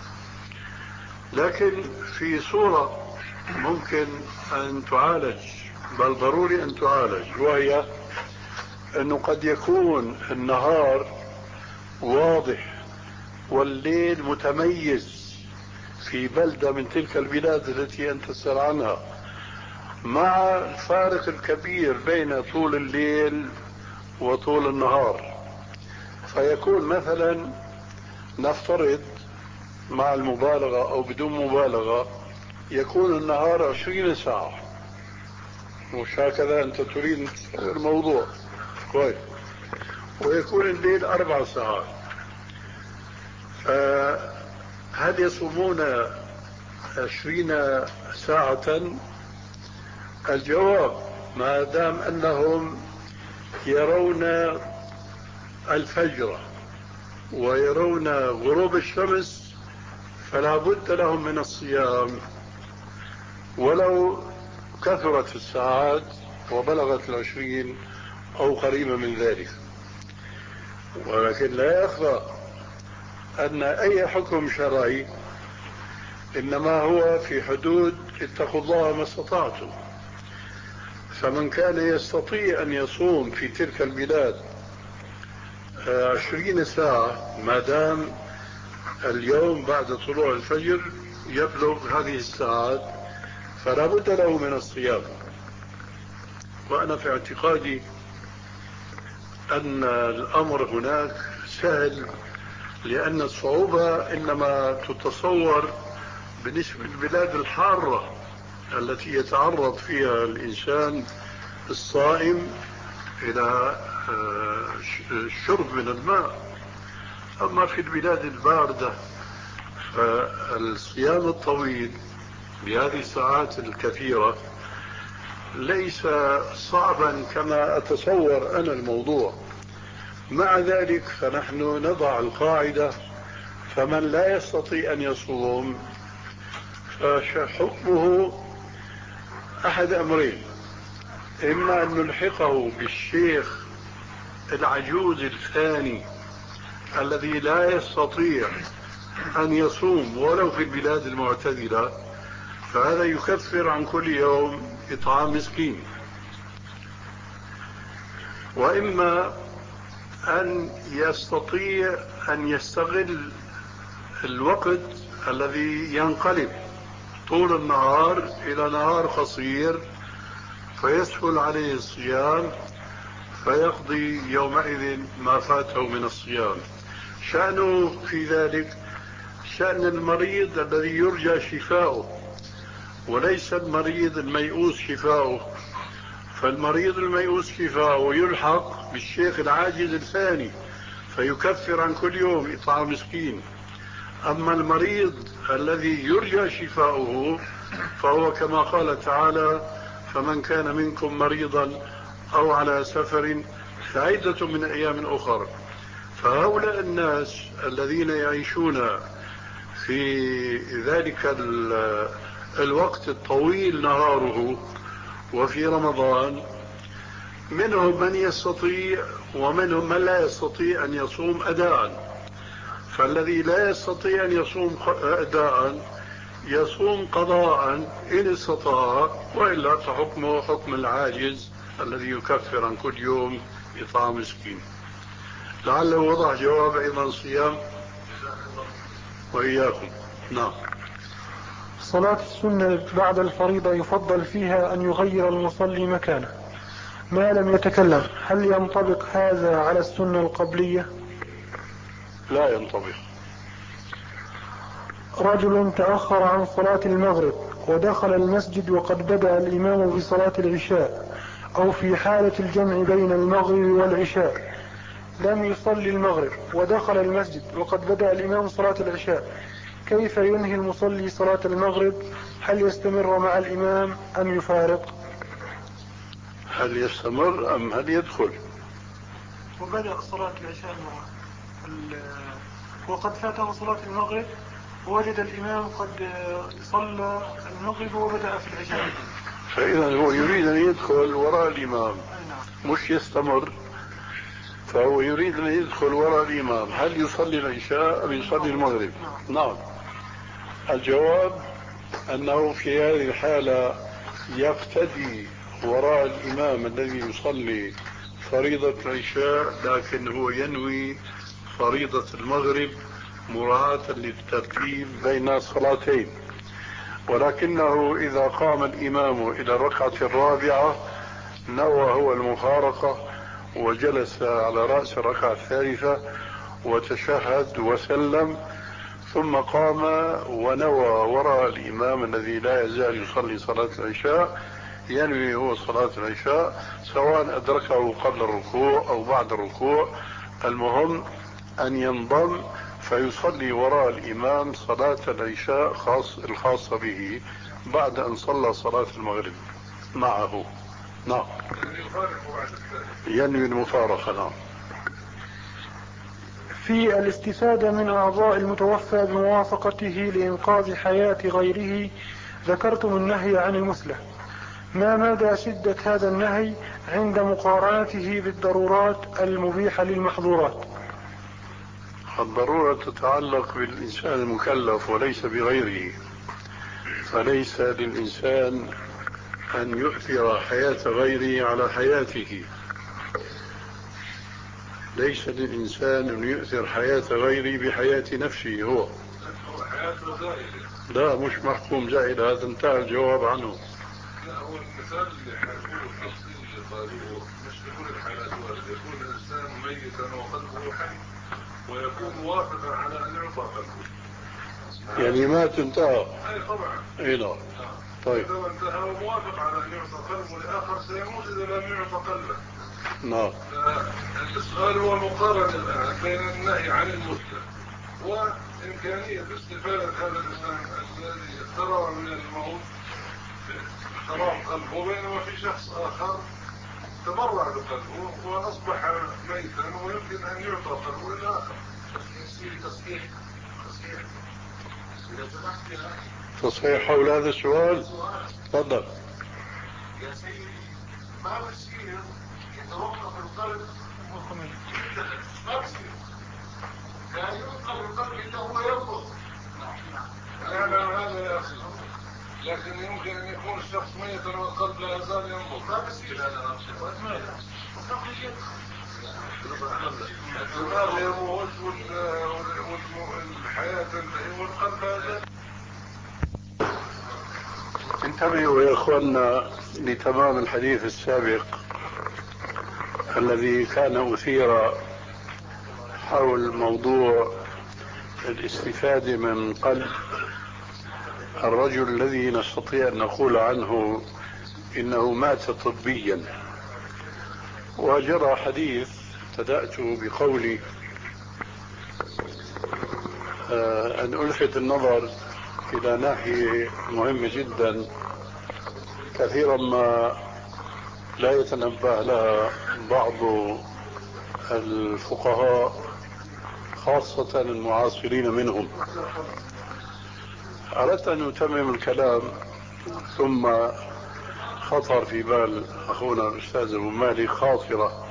لكن في صورة ممكن أن تعالج، بل ضروري أن تعالج، وهي أنه قد يكون النهار واضح والليل متميز في بلدة من تلك البلاد التي أنت تسأل عنها، مع الفارق الكبير بين طول الليل وطول النهار. فيكون مثلا نفترض مع المبالغة أو بدون مبالغة يكون النهار عشرين ساعة، مش هكذا أنت تريد الموضوع كويس، ويكون الليل أربع ساعات. فهل يصومون عشرين ساعة؟ الجواب ما دام أنهم يرون الفجر ويرون غروب الشمس فلا بد لهم من الصيام ولو كثرت الساعات وبلغت العشرين أو قريبة من ذلك. ولكن لا يخفى أن أي حكم شرعي إنما هو في حدود اتقوا الله ما استطعتم. فمن كان يستطيع أن يصوم في تلك البلاد عشرين ساعة ما دام اليوم بعد طلوع الفجر يبلغ هذه الساعات فلا بد له من الصيام. وأنا في اعتقادي أن الأمر هناك سهل، لأن الصعوبة إنما تتصور بالنسبة للبلاد الحارة التي يتعرض فيها الإنسان الصائم إلى الشرب من الماء. أما في البلاد الباردة فالصيام الطويل بهذه الساعات الكثيرة ليس صعبا كما أتصور أنا الموضوع. مع ذلك فنحن نضع القاعدة: فمن لا يستطيع أن يصوم فحكمه أحد أمرين: إما أن نلحقه بالشيخ العجوز الثاني الذي لا يستطيع أن يصوم ولو في البلاد المعتدلة، فهذا يكفر عن كل يوم إطعام مسكين. وإما أن يستطيع أن يستغل الوقت الذي ينقلب طول النهار إلى نهار قصير فيسهل عليه الصيام فيقضي يومئذ ما فاته من الصيام. شأنه في ذلك شأن المريض الذي يرجى شفاؤه وليس المريض الميؤوس شفاؤه. فالمريض الميؤوس شفاؤه يلحق بالشيخ العاجز الثاني فيكفر عن كل يوم إطعام مسكين. أما المريض الذي يرجى شفاؤه فهو كما قال تعالى: فمن كان منكم مريضا أو على سفر فعدة من أيام أخر. فهؤلاء الناس الذين يعيشون في ذلك الوقت الطويل نهاره وفي رمضان منهم من يستطيع ومنهم من لا يستطيع أن يصوم أداء. فالذي لا يستطيع أن يصوم أداء يصوم قضاء إن استطاع، وإلا فحكمه حكم العاجز الذي يكفر عن كل يوم إطعام مسكين. لعله وضع جواب أيضا صيام وإياكم. نعم. صلاة السنة بعد الفريضة يفضل فيها أن يغير المصلي مكانه ما لم يتكلم. هل ينطبق هذا على السنة القبلية؟ لا ينطبق. رجل تأخر عن صلاة المغرب ودخل المسجد وقد بدأ الإمام بصلاة العشاء، أو في حالة الجمع بين المغرب والعشاء لم يصلي المغرب ودخل المسجد وقد بدأ الإمام صلاة العشاء، كيف ينهي المصلي صلاة المغرب؟ هل يستمر مع الإمام أم يفارق؟ هل يستمر أم هل يدخل؟ وبدأ صلاة العشاء وقد فاته صلاة المغرب ووجد الإمام قد صلى المغرب وبدأ في العشاء، فإذا هو يريد أن يدخل وراء الإمام مش يستمر. فهو يريد أن يدخل وراء الإمام. هل يصلي العشاء أم يصلي المغرب؟ نعم. الجواب أنه في هذه الحالة يقتدي وراء الإمام الذي يصلي فريضة العشاء، لكن هو ينوي فريضة المغرب مراعاة للترتيب بين الصلاتين. ولكنه إذا قام الإمام إلى الركعة الرابعة نوى هو المفارقة وجلس على رأس الركعة الثالثة وتشهد وسلم، ثم قام ونوى وراء الإمام الذي لا يزال يصلي صلاة العشاء، ينوي هو صلاة العشاء سواء أدركه قبل الركوع أو بعد الركوع. المهم أن ينضم فيصلي وراء الإمام صلاة العشاء خاص الخاصة به بعد أن صلى صلاة المغرب معه. نعم. ينوي المفارقة. نعم. في الاستفادة من أعضاء المتوفى بموافقته لإنقاذ حياة غيره ذكرتم النهي عن المثلة، ما مدى شدة هذا النهي عند مقارنته بالضرورات المبيحة للمحظورات؟ الضرورة تتعلق بالإنسان المكلف وليس بغيره، فليس للإنسان أن يؤثر حياة غيره على حياته. ليس للإنسان أن يؤثر حياة غيره بحياة نفسه هو. لا مش محكوم زائد، هذا انتهى الجواب عنه. لا هو المثال اللي حكوه التفصيل اللي قالوه مش بكل الحالات وارد يكون الإنسان ميتا وقلبه حي ويكون موافقا على أن يعطى قلبه. يعني ما تنتهى. أي طبعا. اي نعم. طيب. إذا انتهى وموافق على أن يعطى قلبه لآخر سيموت إذا لم يعطى قلبه. نعم. السؤال هو مقارنة الآن بين النهي عن المثلى وإمكانية استفادة هذا الإنسان الذي اقترب من الموت اقتراب قلبه، بينما في شخص آخر تبرع بقلبه وأصبح ميتا ويمكن أن يعطى قلبه للآخر. تصحيح تصحيح تصحيح حول هذا السؤال. تفضل. يا سيدي ما بصير يتوقف القلب ما بصير لا يوقف القلب إلا هو ينبض. لا لا هذا يا أخي، لكن يمكن أن يكون الشخص ميتا والقلب لا يزال ينبض. ما بصير الدماغ يموت والحياة تنتهي والقلب لا. انتبهوا يا اخواننا لتمام الحديث السابق الذي كان أثير حول موضوع الاستفادة من قلب الرجل الذي نستطيع أن نقول عنه إنه مات طبيا. وجرى حديث ابتدأت بقولي أن ألفت النظر إلى ناحية مهمة جدا كثيرا ما لا يتنبه لها بعض الفقهاء خاصة المعاصرين منهم. أردت أن أتمم الكلام ثم خطر في بال أخونا الأستاذ أبو مالك خاطرة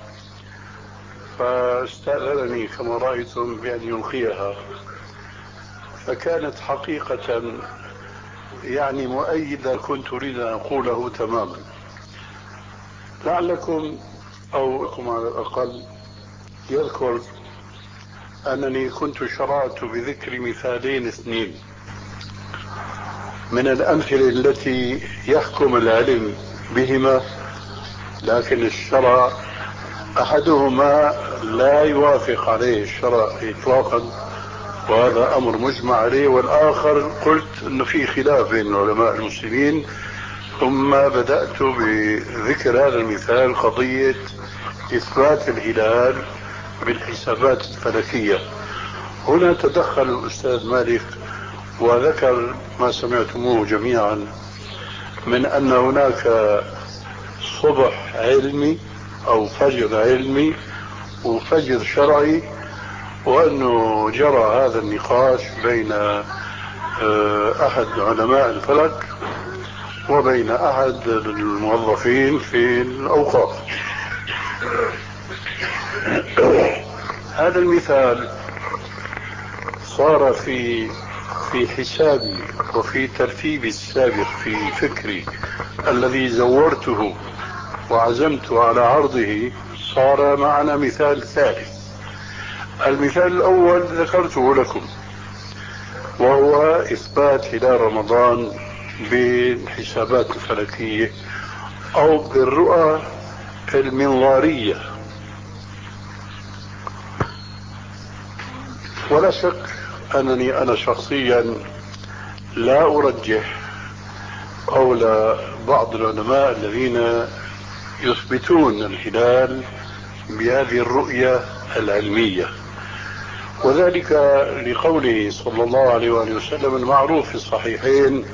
فاستأذنني كما رأيتم بأن يلقيها، فكانت حقيقة يعني مؤيدة كنت أريد أن أقوله تماما. لعلكم أو لكم على الأقل يذكر أنني كنت شرعت بذكر مثالين اثنين من الأمثلة التي يحكم العلم بهما، لكن الشرع أحدهما لا يوافق عليه الشرع إطلاقا وهذا أمر مجمع عليه، والآخر قلت أنه في خلاف بين علماء المسلمين. ثم بدأت بذكر هذا المثال قضية إثبات الهلال بالحسابات الفلكية. هنا تدخل الأستاذ مالك وذكر ما سمعتموه جميعا من أن هناك صبح علمي أو فجر علمي وفجر شرعي، وأنه جرى هذا النقاش بين أحد علماء الفلك وبين أحد الموظفين في الأوقاف. هذا المثال صار في في حسابي وفي ترتيبي السابق في فكري الذي زورته وعزمت على عرضه، صار معنا مثال ثالث. المثال الأول ذكرته لكم وهو إثبات هلال رمضان بالحسابات الفلكية أو بالرؤى المنظارية. ولا شك أنني أنا شخصيا لا أرجح قول بعض العلماء الذين يثبتون الهلال بهذه الرؤية العلمية، وذلك لقوله صلى الله عليه وآله وسلم المعروف في الصحيحين: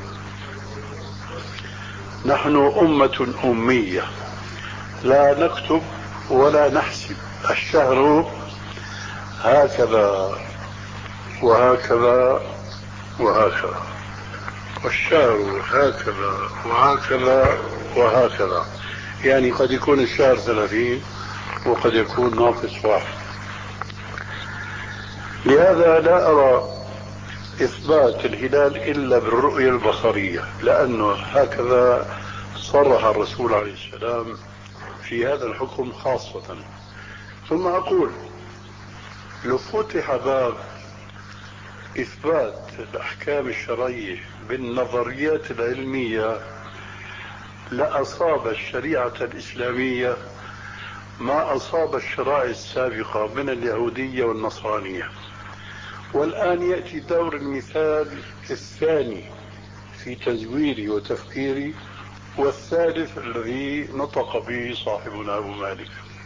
نحن أمة أمية لا نكتب ولا نحسب، الشهر هكذا وهكذا وهكذا، والشهر هكذا وهكذا وهكذا. يعني قد يكون الشهر ثلاثين وقد يكون ناقص واحد. لهذا لا أرى إثبات الهلال إلا بالرؤية البصرية، لأنه هكذا صرح الرسول عليه السلام في هذا الحكم خاصة. ثم أقول لو فتح باب إثبات الأحكام الشرعية بالنظريات العلمية لأصاب الشريعة الإسلامية ما أصاب الشرائع السابقة من اليهودية والنصرانية. والآن يأتي دور المثال الثاني في تزويري وتفكيري، والثالث الذي نطق به صاحبنا أبو مالك.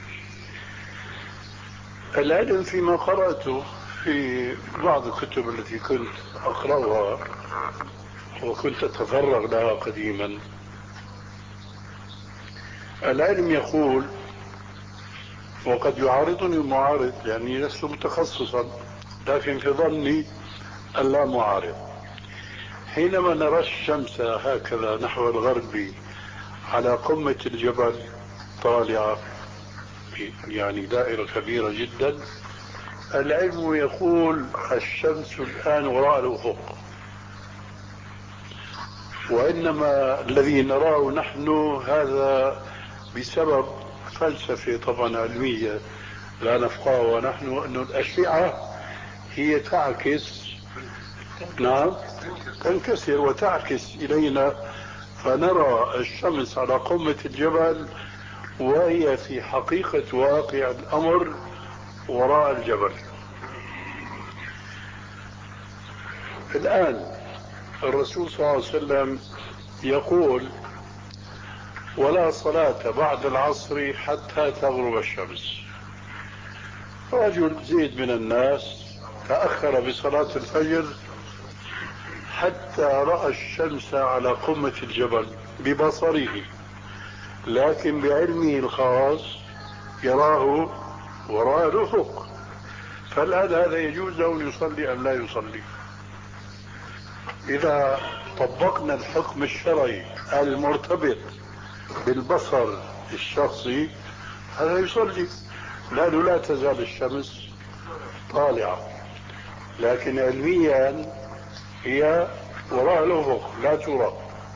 العلم فيما قرأته في بعض الكتب التي كنت أقرأها وكنت أتفرغ لها قديما، العلم يقول، وقد يعارضني المعارض لأني لست متخصصا، لكن في ظني أن لا معارض، حينما نرى الشمس هكذا نحو الغرب على قمة الجبل طالعة يعني دائرة كبيرة جدا، العلم يقول الشمس الآن وراء الأفق، وإنما الذي نراه نحن هذا بسبب فلسفة طبعا علمية لا نفقهها نحن، أن الأشعة هي تعكس، نعم تنكسر وتعكس إلينا، فنرى الشمس على قمة الجبل وهي في حقيقة واقع الأمر وراء الجبل. الآن الرسول صلى الله عليه وسلم يقول ولا صلاة بعد العصر حتى تغرب الشمس. رجل زيد من الناس تأخر بصلاة الفجر حتى رأى الشمس على قمة الجبل ببصره، لكن بعلمه الخاص يراه وراء الأفق. فالآن هذا يجوز له أن يصلي أم لا يصلي؟ إذا طبقنا الحكم الشرعي المرتبط بالبصر الشخصي هذا يصلي، لأنه لا تزال الشمس طالعة، لكن علميا هي وراء الأفق لا ترى.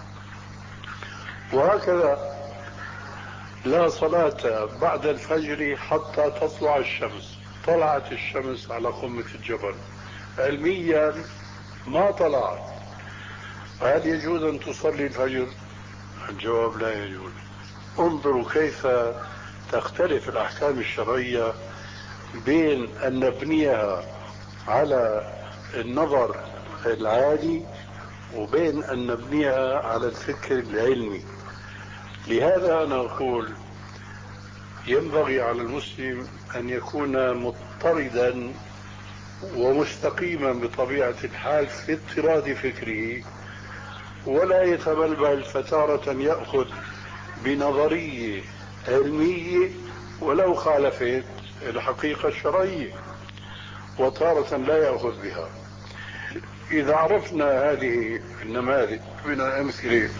وهكذا لا صلاة بعد الفجر حتى تطلع الشمس. طلعت الشمس على قمة الجبل، علميا ما طلعت، هل يجوز أن تصلي الفجر؟ الجواب لا يجوز. انظروا كيف تختلف الأحكام الشرعية بين أن نبنيها على النظر العادي وبين أن نبنيها على الفكر العلمي. لهذا أنا أقول ينبغي على المسلم أن يكون مضطردا ومستقيما بطبيعة الحال في اضطراد فكره، ولا يتبلبل فتارة يأخذ بنظرية علمية ولو خالفت الحقيقة الشرعية، وتارة لا يأخذ بها. إذا عرفنا هذه النماذج من الأمثلة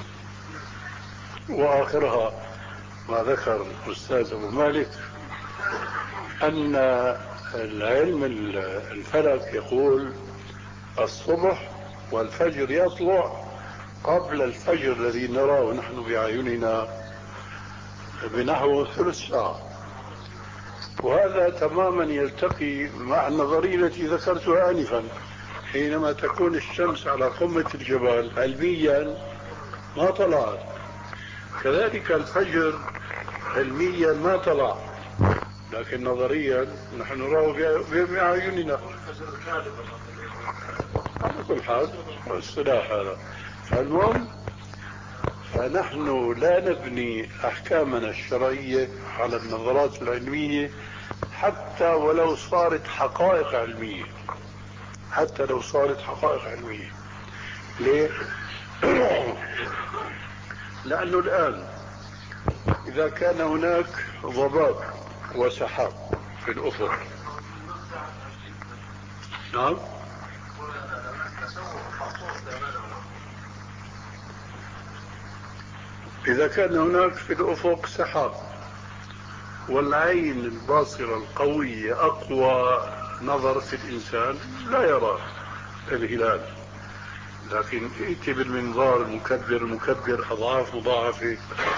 وآخرها ما ذكر الأستاذ أبو مالك أن العلم الفلك يقول الصبح والفجر يطلع قبل الفجر الذي نراه نحن بأعيننا بنحو ثلث ساعة، وهذا تماما يلتقي مع النظرية التي ذكرتها آنفا. حينما تكون الشمس على قمة الجبل علميا ما طلعت، كذلك الفجر علميا ما طلع، لكن نظريا نحن نراه بأعيننا. على كل حال الصلاح هذا. فالمهم فنحن لا نبني أحكامنا الشرعية على النظرات العلمية حتى ولو صارت حقائق علمية، حتى لو صارت حقائق علمية. ليه؟ لأنه الآن إذا كان هناك ضباب وسحاب في الأفق، نعم، إذا كان هناك في الأفق سحاب والعين الباصرة القوية أقوى نظر في الإنسان لا يراه، الهلال، لكن ائتي بالمنظار المكبر المكبر أضعاف مضاعفة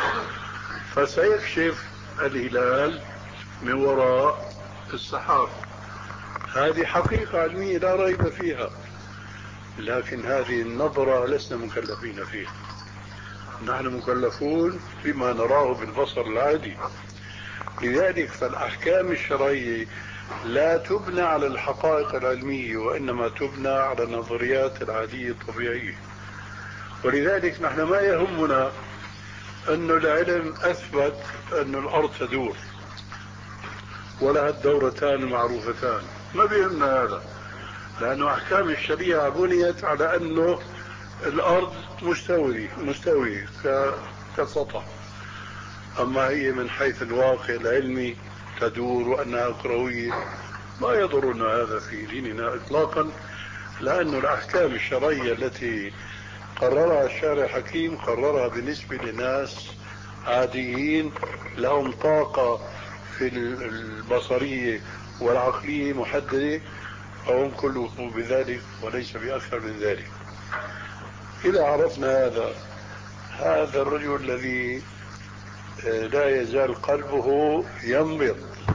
فسيكشف الهلال من وراء السحاب. هذه حقيقة علمية لا ريب فيها، لكن هذه النظرة لسنا مكلفين فيها. نحن مكلفون بما نراه بالبصر العادي. لذلك فالأحكام الشرعية لا تبنى على الحقائق العلمية، وإنما تبنى على النظريات العادية الطبيعية. ولذلك نحن ما يهمنا أن العلم أثبت أن الأرض تدور ولها الدورتان المعروفتان، ما بيهمنا هذا، لأنه أحكام الشريعة بنيت على أنه الأرض مستوية مستوية كسطح. أما هي من حيث الواقع العلمي تدور وأنها كروية ما يضرنا هذا في ديننا إطلاقا، لأن الأحكام الشرعية التي قررها الشارع الحكيم قررها بالنسبة لناس عاديين لهم طاقة في البصرية والعقلية محددة، فهم كلفوا بذلك وليس بأكثر من ذلك. إذا عرفنا هذا هذا الرجل الذي لا يزال قلبه ينبض،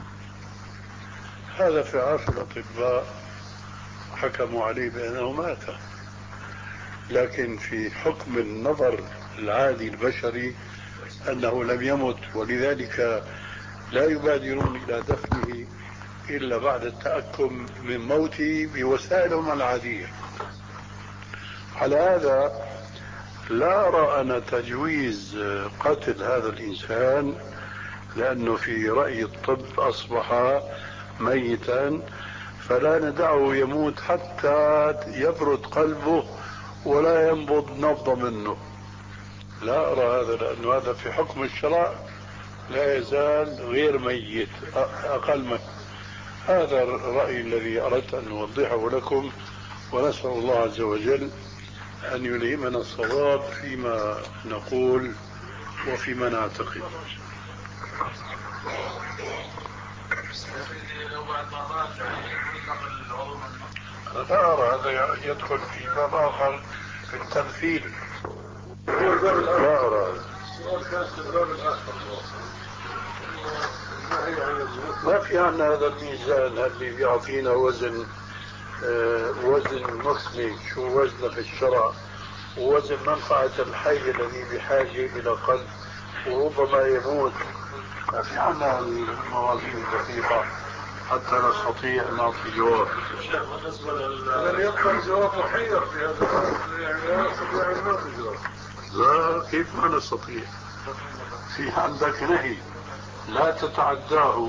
هذا في عرف الأطباء حكموا عليه بأنه مات، لكن في حكم النظر العادي البشري أنه لم يمت، ولذلك لا يبادرون إلى دفنه إلا بعد التأكد من موته بوسائلهم العادية. على هذا لا أرى أنا تجويز قتل هذا الإنسان، لأنه في رأي الطب أصبح ميتا، فلا ندعه يموت حتى يبرد قلبه ولا ينبض نبضة منه. لا أرى هذا، لأنه هذا في حكم الشرع لا يزال غير ميت، أقل من هذا الرأي الذي أردت أن أوضحه لكم، ونسأل الله عز وجل أن يلهمنا الصواب فيما نقول وفيما نعتقد. أنا لا أرى هذا يدخل في باب آخر في التمثيل، لا أرى. ما في عنا هذا الميزان اللي بيعطينا وزن آه وزن مسمي، شو وزنه في الشرع، ووزن منفعة الحي الذي بحاجة إلى قلب وربما يموت. ما في عنا الموازين الدقيقة حتى نستطيع أن نعطي جواب. لن يبقى الجواب محير في هذا، يعني لا نستطيع أن نعطي جواب. لا، كيف ما نستطيع؟ في عندك نهي لا تتعداه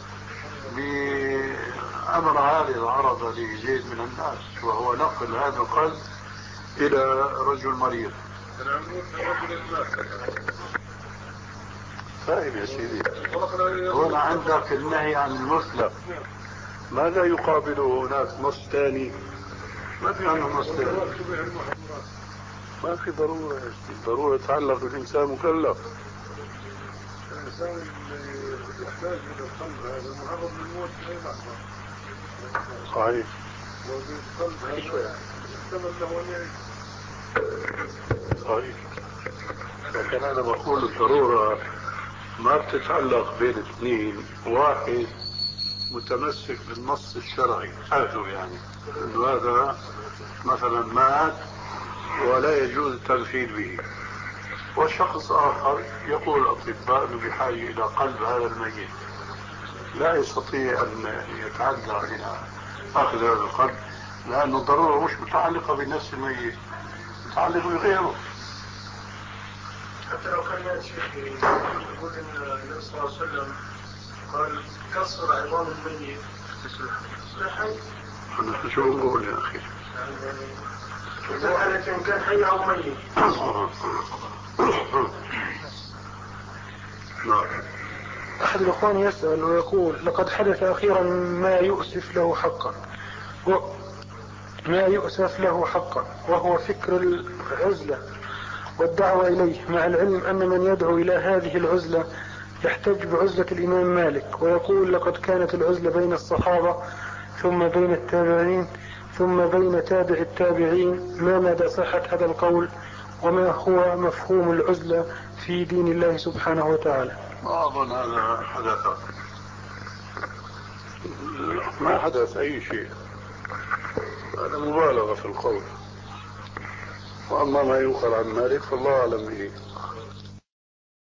بأمر عارض عرض لزيد من الناس، وهو نقل هذا القلب إلى رجل مريض. طيب يا سيدي، هنا عندك النهي عن المثلى، ماذا يقابله هناك نص ثاني؟ ما في عنه نص ثاني، ما في ضرورة. ضرورة يتعلق بالإنسان مكلف. الإنسان اللي يحتاج إلى القلب هذا معرض للموت في أي لحظة. صحيح. والقلب هذا يحتمل له أن يعيش. صحيح. لكن أنا بقول الضرورة ما بتتعلق بين اثنين، واحد متمسك بالنص الشرعي أهله، يعني إنه هذا مثلا مات ولا يجوز التمثيل به، وشخص آخر يقول الأطباء أنه بحاجة إلى قلب هذا الميت، لا يستطيع أن يتعدى إلى أخذ هذا القلب، لأنه الضرورة مش متعلقة بنفس الميت، متعلقة بغيره. حتى لو كان يأتي يقول إن النبي صلى الله عليه وسلم قال كسر عظام الميت تصبح حي. أنا شو نقول يا أخي؟ إذا حالة إن كان حي أو ميت. نعم. أحد الإخوان يسأل ويقول: لقد حدث أخيرا ما يؤسف له حقا و... ما يؤسف له حقا وهو فكر العزلة والدعوة إليه، مع العلم أن من يدعو إلى هذه العزلة يحتج بعزلة الإمام مالك، ويقول: لقد كانت العزلة بين الصحابة ثم بين التابعين، ثم بين تابع التابعين، ما مدى صحة هذا القول وما هو مفهوم العزلة في دين الله سبحانه وتعالى؟ ما أظن هذا حدث، ما حدث أي شيء، هذا مبالغة في القول. وأما ما يقال عن مالك فالله أعلم به.